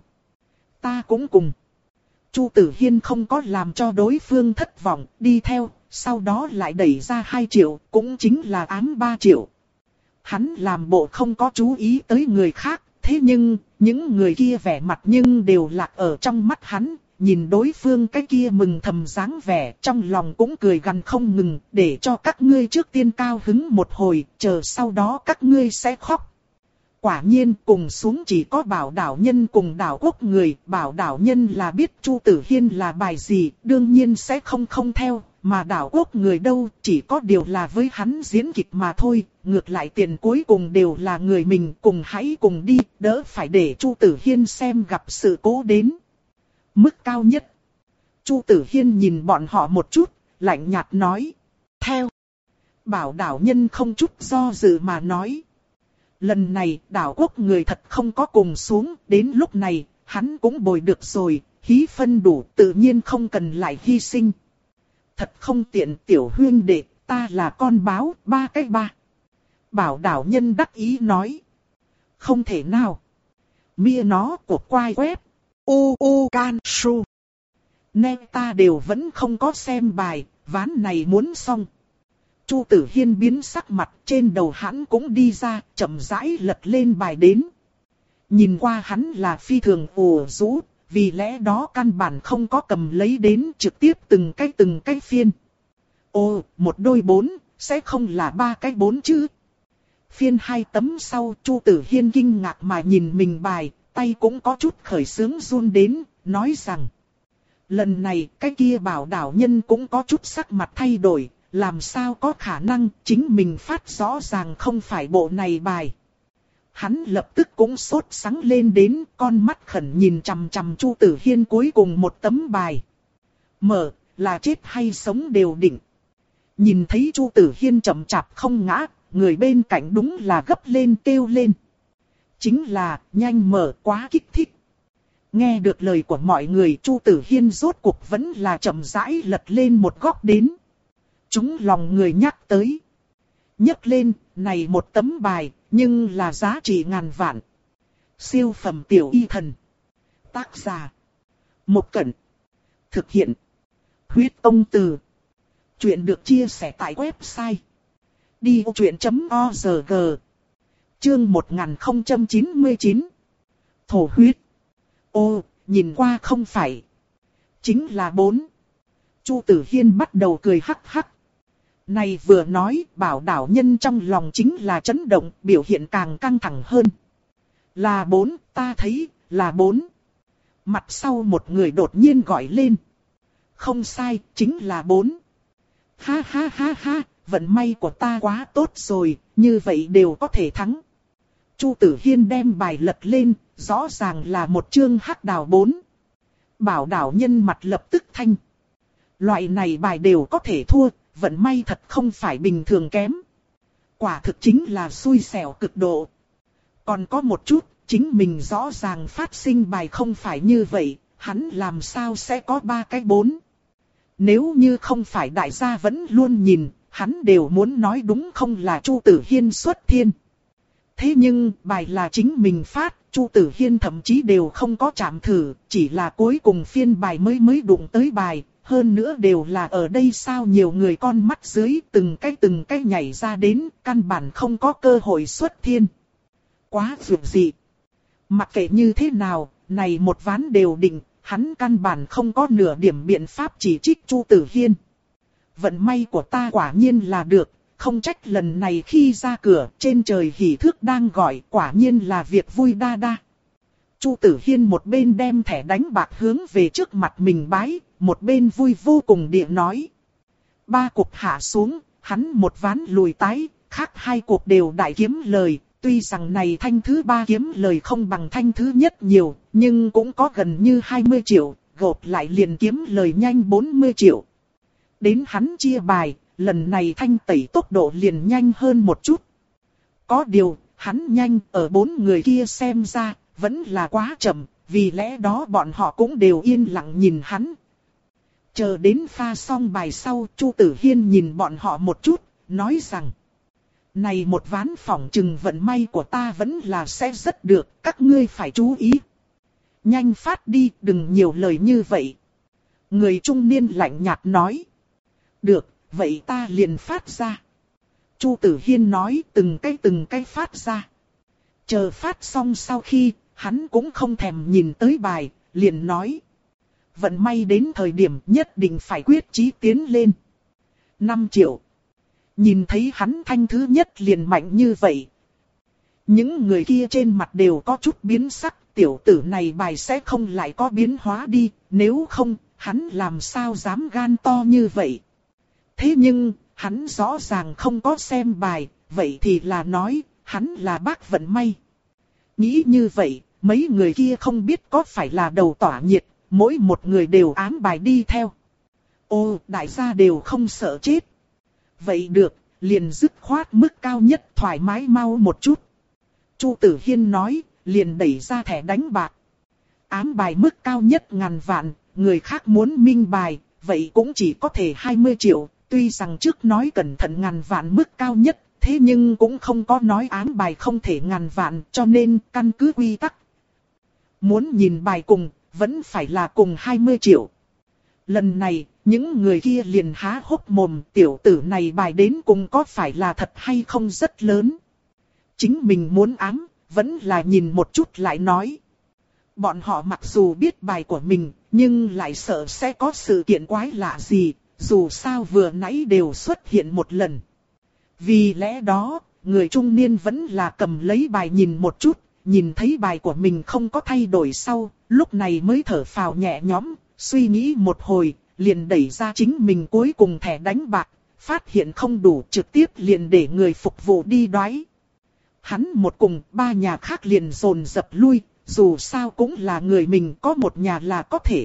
Ta cũng cùng. Chu Tử Hiên không có làm cho đối phương thất vọng, đi theo, sau đó lại đẩy ra hai triệu, cũng chính là ám ba triệu. Hắn làm bộ không có chú ý tới người khác, thế nhưng, những người kia vẻ mặt nhưng đều lạc ở trong mắt hắn, nhìn đối phương cái kia mừng thầm dáng vẻ, trong lòng cũng cười gằn không ngừng, để cho các ngươi trước tiên cao hứng một hồi, chờ sau đó các ngươi sẽ khóc. Quả nhiên cùng xuống chỉ có bảo đảo nhân cùng đảo quốc người, bảo đảo nhân là biết Chu Tử Hiên là bài gì, đương nhiên sẽ không không theo, mà đảo quốc người đâu, chỉ có điều là với hắn diễn kịch mà thôi, ngược lại tiền cuối cùng đều là người mình, cùng hãy cùng đi, đỡ phải để Chu Tử Hiên xem gặp sự cố đến. Mức cao nhất. Chu Tử Hiên nhìn bọn họ một chút, lạnh nhạt nói, theo. Bảo đảo nhân không chút do dự mà nói. Lần này đảo quốc người thật không có cùng xuống, đến lúc này, hắn cũng bồi được rồi, hí phân đủ, tự nhiên không cần lại hy sinh. Thật không tiện tiểu huyên đệ, ta là con báo, ba cái ba. Bảo đảo nhân đắc ý nói. Không thể nào. Mia nó của quai web. U U Can Su. Nên ta đều vẫn không có xem bài, ván này muốn xong. Chu Tử Hiên biến sắc mặt, trên đầu hắn cũng đi ra, chậm rãi lật lên bài đến. Nhìn qua hắn là phi thường ủ rũ, vì lẽ đó căn bản không có cầm lấy đến trực tiếp từng cái từng cái phiên. Ồ, một đôi bốn, sẽ không là ba cái bốn chứ? Phiên hai tấm sau, Chu Tử Hiên kinh ngạc mà nhìn mình bài, tay cũng có chút khởi sướng run đến, nói rằng. Lần này, cái kia bảo đảo nhân cũng có chút sắc mặt thay đổi. Làm sao có khả năng chính mình phát rõ ràng không phải bộ này bài. Hắn lập tức cũng sốt sắng lên đến, con mắt khẩn nhìn chằm chằm Chu Tử Hiên cuối cùng một tấm bài. Mở, là chết hay sống đều định. Nhìn thấy Chu Tử Hiên chậm chạp không ngã, người bên cạnh đúng là gấp lên kêu lên. Chính là, nhanh mở quá kích thích. Nghe được lời của mọi người, Chu Tử Hiên rốt cuộc vẫn là chậm rãi lật lên một góc đến. Chúng lòng người nhắc tới. Nhấc lên, này một tấm bài, nhưng là giá trị ngàn vạn. Siêu phẩm tiểu y thần. Tác giả. Một Cẩn. Thực hiện. Huyết Tông Từ. Chuyện được chia sẻ tại website. đi ô chuyện chấm org. Chương một nghìn không trăm chín mươi chín. Thổ huyết. Ô, nhìn qua không phải. Chính là bốn. Chu Tử Hiên bắt đầu cười hắc hắc. Này vừa nói, bảo đảo nhân trong lòng chính là chấn động, biểu hiện càng căng thẳng hơn. Là bốn, ta thấy, là bốn. Mặt sau một người đột nhiên gọi lên. Không sai, chính là bốn. Ha ha ha ha, vận may của ta quá tốt rồi, như vậy đều có thể thắng. Chu Tử Hiên đem bài lật lên, rõ ràng là một chương hắc đào bốn. Bảo đảo nhân mặt lập tức thanh. Loại này bài đều có thể thua. Vận may thật không phải bình thường kém. Quả thực chính là xui xẻo cực độ. Còn có một chút, chính mình rõ ràng phát sinh bài không phải như vậy, hắn làm sao sẽ có ba cái bốn. Nếu như không phải đại gia vẫn luôn nhìn, hắn đều muốn nói đúng không là Chu Tử Hiên xuất thiên. Thế nhưng, bài là chính mình phát, Chu Tử Hiên thậm chí đều không có chạm thử, chỉ là cuối cùng phiên bài mới mới đụng tới bài. Hơn nữa đều là ở đây sao nhiều người con mắt dưới từng cái từng cái nhảy ra đến, căn bản không có cơ hội xuất thiên. Quá dường dị. Mặc kệ như thế nào, này một ván đều định, hắn căn bản không có nửa điểm biện pháp chỉ trích Chu Tử Hiên. Vận may của ta quả nhiên là được, không trách lần này khi ra cửa trên trời hỉ thước đang gọi, quả nhiên là việc vui đa đa. Chu Tử Hiên một bên đem thẻ đánh bạc hướng về trước mặt mình bái, một bên vui vô cùng địa nói. Ba cuộc hạ xuống, hắn một ván lùi tái, khác hai cuộc đều đại kiếm lời. Tuy rằng này thanh thứ ba kiếm lời không bằng thanh thứ nhất nhiều, nhưng cũng có gần như hai mươi triệu, gộp lại liền kiếm lời nhanh bốn mươi triệu. Đến hắn chia bài, lần này thanh tẩy tốc độ liền nhanh hơn một chút. Có điều, hắn nhanh ở bốn người kia xem ra, vẫn là quá chậm, vì lẽ đó bọn họ cũng đều yên lặng nhìn hắn. Chờ đến pha xong bài sau, Chu Tử Hiên nhìn bọn họ một chút, nói rằng. Này một ván phỏng chừng vận may của ta vẫn là sẽ rất được, các ngươi phải chú ý. Nhanh phát đi, đừng nhiều lời như vậy. Người trung niên lạnh nhạt nói. Được, vậy ta liền phát ra. Chu Tử Hiên nói từng cái từng cái phát ra. Chờ phát xong sau khi, hắn cũng không thèm nhìn tới bài, liền nói. Vận may đến thời điểm nhất định phải quyết chí tiến lên. năm triệu. Nhìn thấy hắn thanh thứ nhất liền mạnh như vậy. Những người kia trên mặt đều có chút biến sắc, tiểu tử này bài sẽ không lại có biến hóa đi, nếu không, hắn làm sao dám gan to như vậy. Thế nhưng, hắn rõ ràng không có xem bài, vậy thì là nói, hắn là bác vận may. Nghĩ như vậy, mấy người kia không biết có phải là đầu tỏa nhiệt, mỗi một người đều ám bài đi theo. Ô, đại gia đều không sợ chết. Vậy được, liền dứt khoát mức cao nhất thoải mái mau một chút. Chu Tử Hiên nói, liền đẩy ra thẻ đánh bạc. Ám bài mức cao nhất ngàn vạn, người khác muốn minh bài, vậy cũng chỉ có thể hai mươi triệu. Tuy rằng trước nói cẩn thận ngàn vạn mức cao nhất, thế nhưng cũng không có nói ám bài không thể ngàn vạn, cho nên căn cứ quy tắc. Muốn nhìn bài cùng, vẫn phải là cùng hai mươi triệu. Lần này, những người kia liền há hốc mồm, tiểu tử này bài đến cùng có phải là thật hay không rất lớn. Chính mình muốn ám, vẫn là nhìn một chút lại nói. Bọn họ mặc dù biết bài của mình, nhưng lại sợ sẽ có sự kiện quái lạ gì, dù sao vừa nãy đều xuất hiện một lần. Vì lẽ đó, người trung niên vẫn là cầm lấy bài nhìn một chút, nhìn thấy bài của mình không có thay đổi sau, lúc này mới thở phào nhẹ nhõm, suy nghĩ một hồi, liền đẩy ra chính mình cuối cùng thẻ đánh bạc, phát hiện không đủ trực tiếp liền để người phục vụ đi đoái. Hắn một cùng ba nhà khác liền dồn dập lui, dù sao cũng là người mình có một nhà là có thể.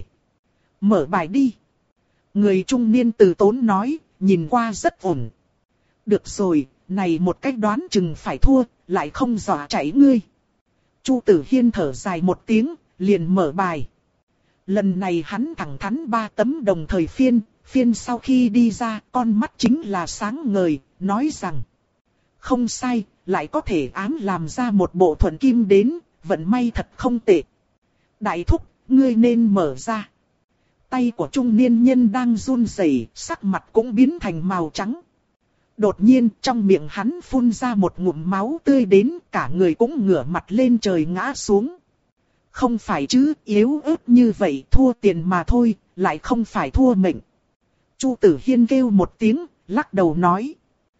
Mở bài đi. Người trung niên từ tốn nói, nhìn qua rất ổn. Được rồi, này một cách đoán chừng phải thua, lại không dọa chảy ngươi. Chu Tử Hiên thở dài một tiếng, liền mở bài. Lần này hắn thẳng thắn ba tấm đồng thời phiên, phiên sau khi đi ra, con mắt chính là sáng ngời, nói rằng. Không sai, lại có thể ám làm ra một bộ thuận kim đến, vận may thật không tệ. Đại thúc, ngươi nên mở ra. Tay của trung niên nhân đang run rẩy, sắc mặt cũng biến thành màu trắng. Đột nhiên trong miệng hắn phun ra một ngụm máu tươi đến, cả người cũng ngửa mặt lên trời ngã xuống. Không phải chứ, yếu ớt như vậy thua tiền mà thôi, lại không phải thua mệnh. Chu Tử Hiên kêu một tiếng, lắc đầu nói.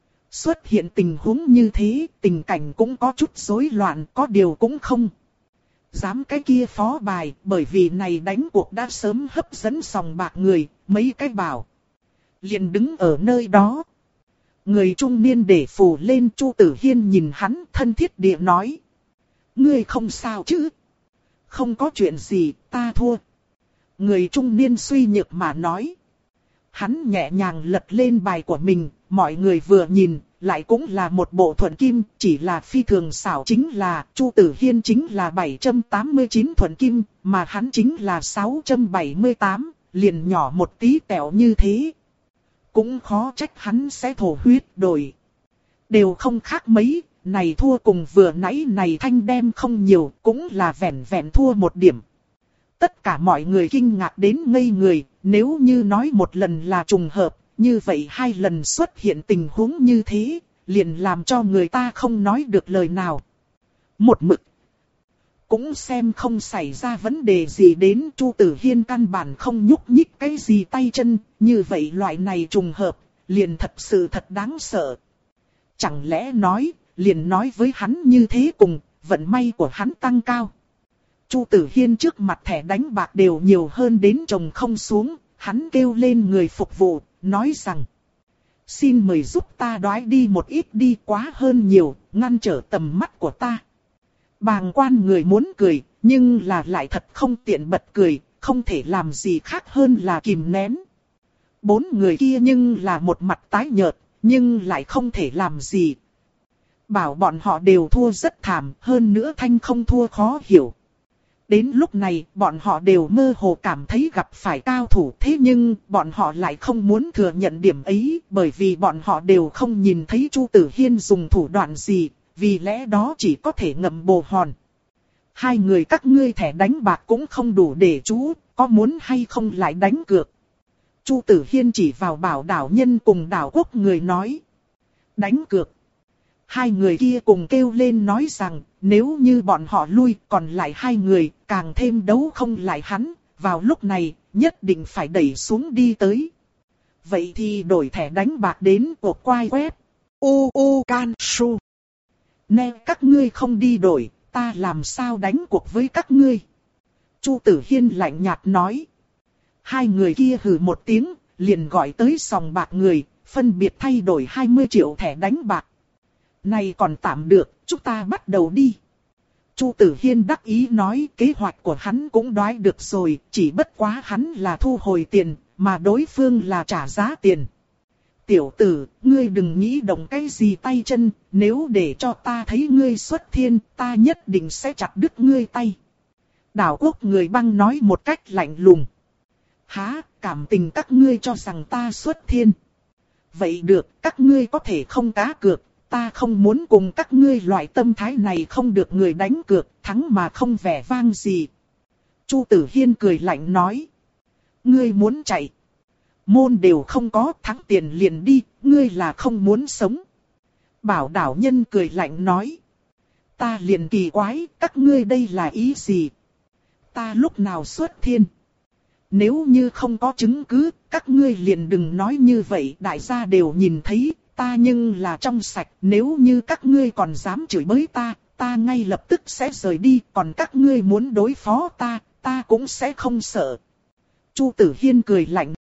Xuất hiện tình huống như thế, tình cảnh cũng có chút rối loạn, có điều cũng không. Dám cái kia phó bài, bởi vì này đánh cuộc đã sớm hấp dẫn sòng bạc người, mấy cái bảo. Liền đứng ở nơi đó. Người trung niên để phủ lên, Chu Tử Hiên nhìn hắn thân thiết địa nói. Ngươi không sao chứ? Không có chuyện gì, ta thua. Người trung niên suy nhược mà nói. Hắn nhẹ nhàng lật lên bài của mình, mọi người vừa nhìn, lại cũng là một bộ thuận kim, chỉ là phi thường xảo chính là, Chu Tử Hiên chính là bảy trăm tám mươi chín thuận kim, mà hắn chính là sáu trăm bảy mươi tám, liền nhỏ một tí tẹo như thế. Cũng khó trách hắn sẽ thổ huyết đổi. Đều không khác mấy, này thua cùng vừa nãy này thanh đem không nhiều, cũng là vẹn vẹn thua một điểm. Tất cả mọi người kinh ngạc đến ngây người, nếu như nói một lần là trùng hợp, như vậy hai lần xuất hiện tình huống như thế, liền làm cho người ta không nói được lời nào. Một mực. cũng xem không xảy ra vấn đề gì đến. Chu Tử Hiên căn bản không nhúc nhích cái gì tay chân, như vậy loại này trùng hợp, liền thật sự thật đáng sợ. Chẳng lẽ nói, liền nói với hắn như thế cùng, vận may của hắn tăng cao. Chu Tử Hiên trước mặt thẻ đánh bạc đều nhiều hơn đến chồng không xuống, hắn kêu lên người phục vụ, nói rằng: xin mời giúp ta đoái đi một ít đi, quá hơn nhiều, ngăn trở tầm mắt của ta. Bàng quan người muốn cười, nhưng là lại thật không tiện bật cười, không thể làm gì khác hơn là kìm nén. Bốn người kia nhưng là một mặt tái nhợt, nhưng lại không thể làm gì. Bảo bọn họ đều thua rất thảm, hơn nữa thanh không thua khó hiểu. Đến lúc này, bọn họ đều mơ hồ cảm thấy gặp phải cao thủ, thế nhưng bọn họ lại không muốn thừa nhận điểm ấy, bởi vì bọn họ đều không nhìn thấy Chu Tử Hiên dùng thủ đoạn gì, vì lẽ đó chỉ có thể ngậm bồ hòn. Hai người các ngươi thẻ đánh bạc cũng không đủ để chú, có muốn hay không lại đánh cược? Chu Tử Hiên chỉ vào Bảo Đảo Nhân cùng Đảo Quốc người nói. Đánh cược. Hai người kia cùng kêu lên nói rằng, nếu như bọn họ lui, còn lại hai người, càng thêm đấu không lại hắn, vào lúc này, nhất định phải đẩy xuống đi tới. Vậy thì đổi thẻ đánh bạc đến cuộc quay web. u u can su. Nè các ngươi không đi đổi, ta làm sao đánh cuộc với các ngươi? Chu Tử Hiên lạnh nhạt nói. Hai người kia hừ một tiếng, liền gọi tới sòng bạc người, phân biệt thay đổi hai mươi triệu thẻ đánh bạc. Này còn tạm được, chúng ta bắt đầu đi. Chu Tử Hiên đắc ý nói kế hoạch của hắn cũng đoán được rồi, chỉ bất quá hắn là thu hồi tiền, mà đối phương là trả giá tiền. Tiểu tử, ngươi đừng nghĩ động cái gì tay chân, nếu để cho ta thấy ngươi xuất thiên, ta nhất định sẽ chặt đứt ngươi tay. Đảo Quốc người băng nói một cách lạnh lùng. Hả, cảm tình các ngươi cho rằng ta xuất thiên. Vậy được, các ngươi có thể không cá cược, ta không muốn cùng các ngươi loại tâm thái này không được người đánh cược, thắng mà không vẻ vang gì. Chu Tử Hiên cười lạnh nói. Ngươi muốn chạy. Môn đều không có, thắng tiền liền đi, ngươi là không muốn sống. Bảo Đảo Nhân cười lạnh nói. Ta liền kỳ quái, các ngươi đây là ý gì? Ta lúc nào xuất thiên? Nếu như không có chứng cứ, các ngươi liền đừng nói như vậy, đại gia đều nhìn thấy, ta nhưng là trong sạch, nếu như các ngươi còn dám chửi bới ta, ta ngay lập tức sẽ rời đi, còn các ngươi muốn đối phó ta, ta cũng sẽ không sợ. Chu Tử Hiên cười lạnh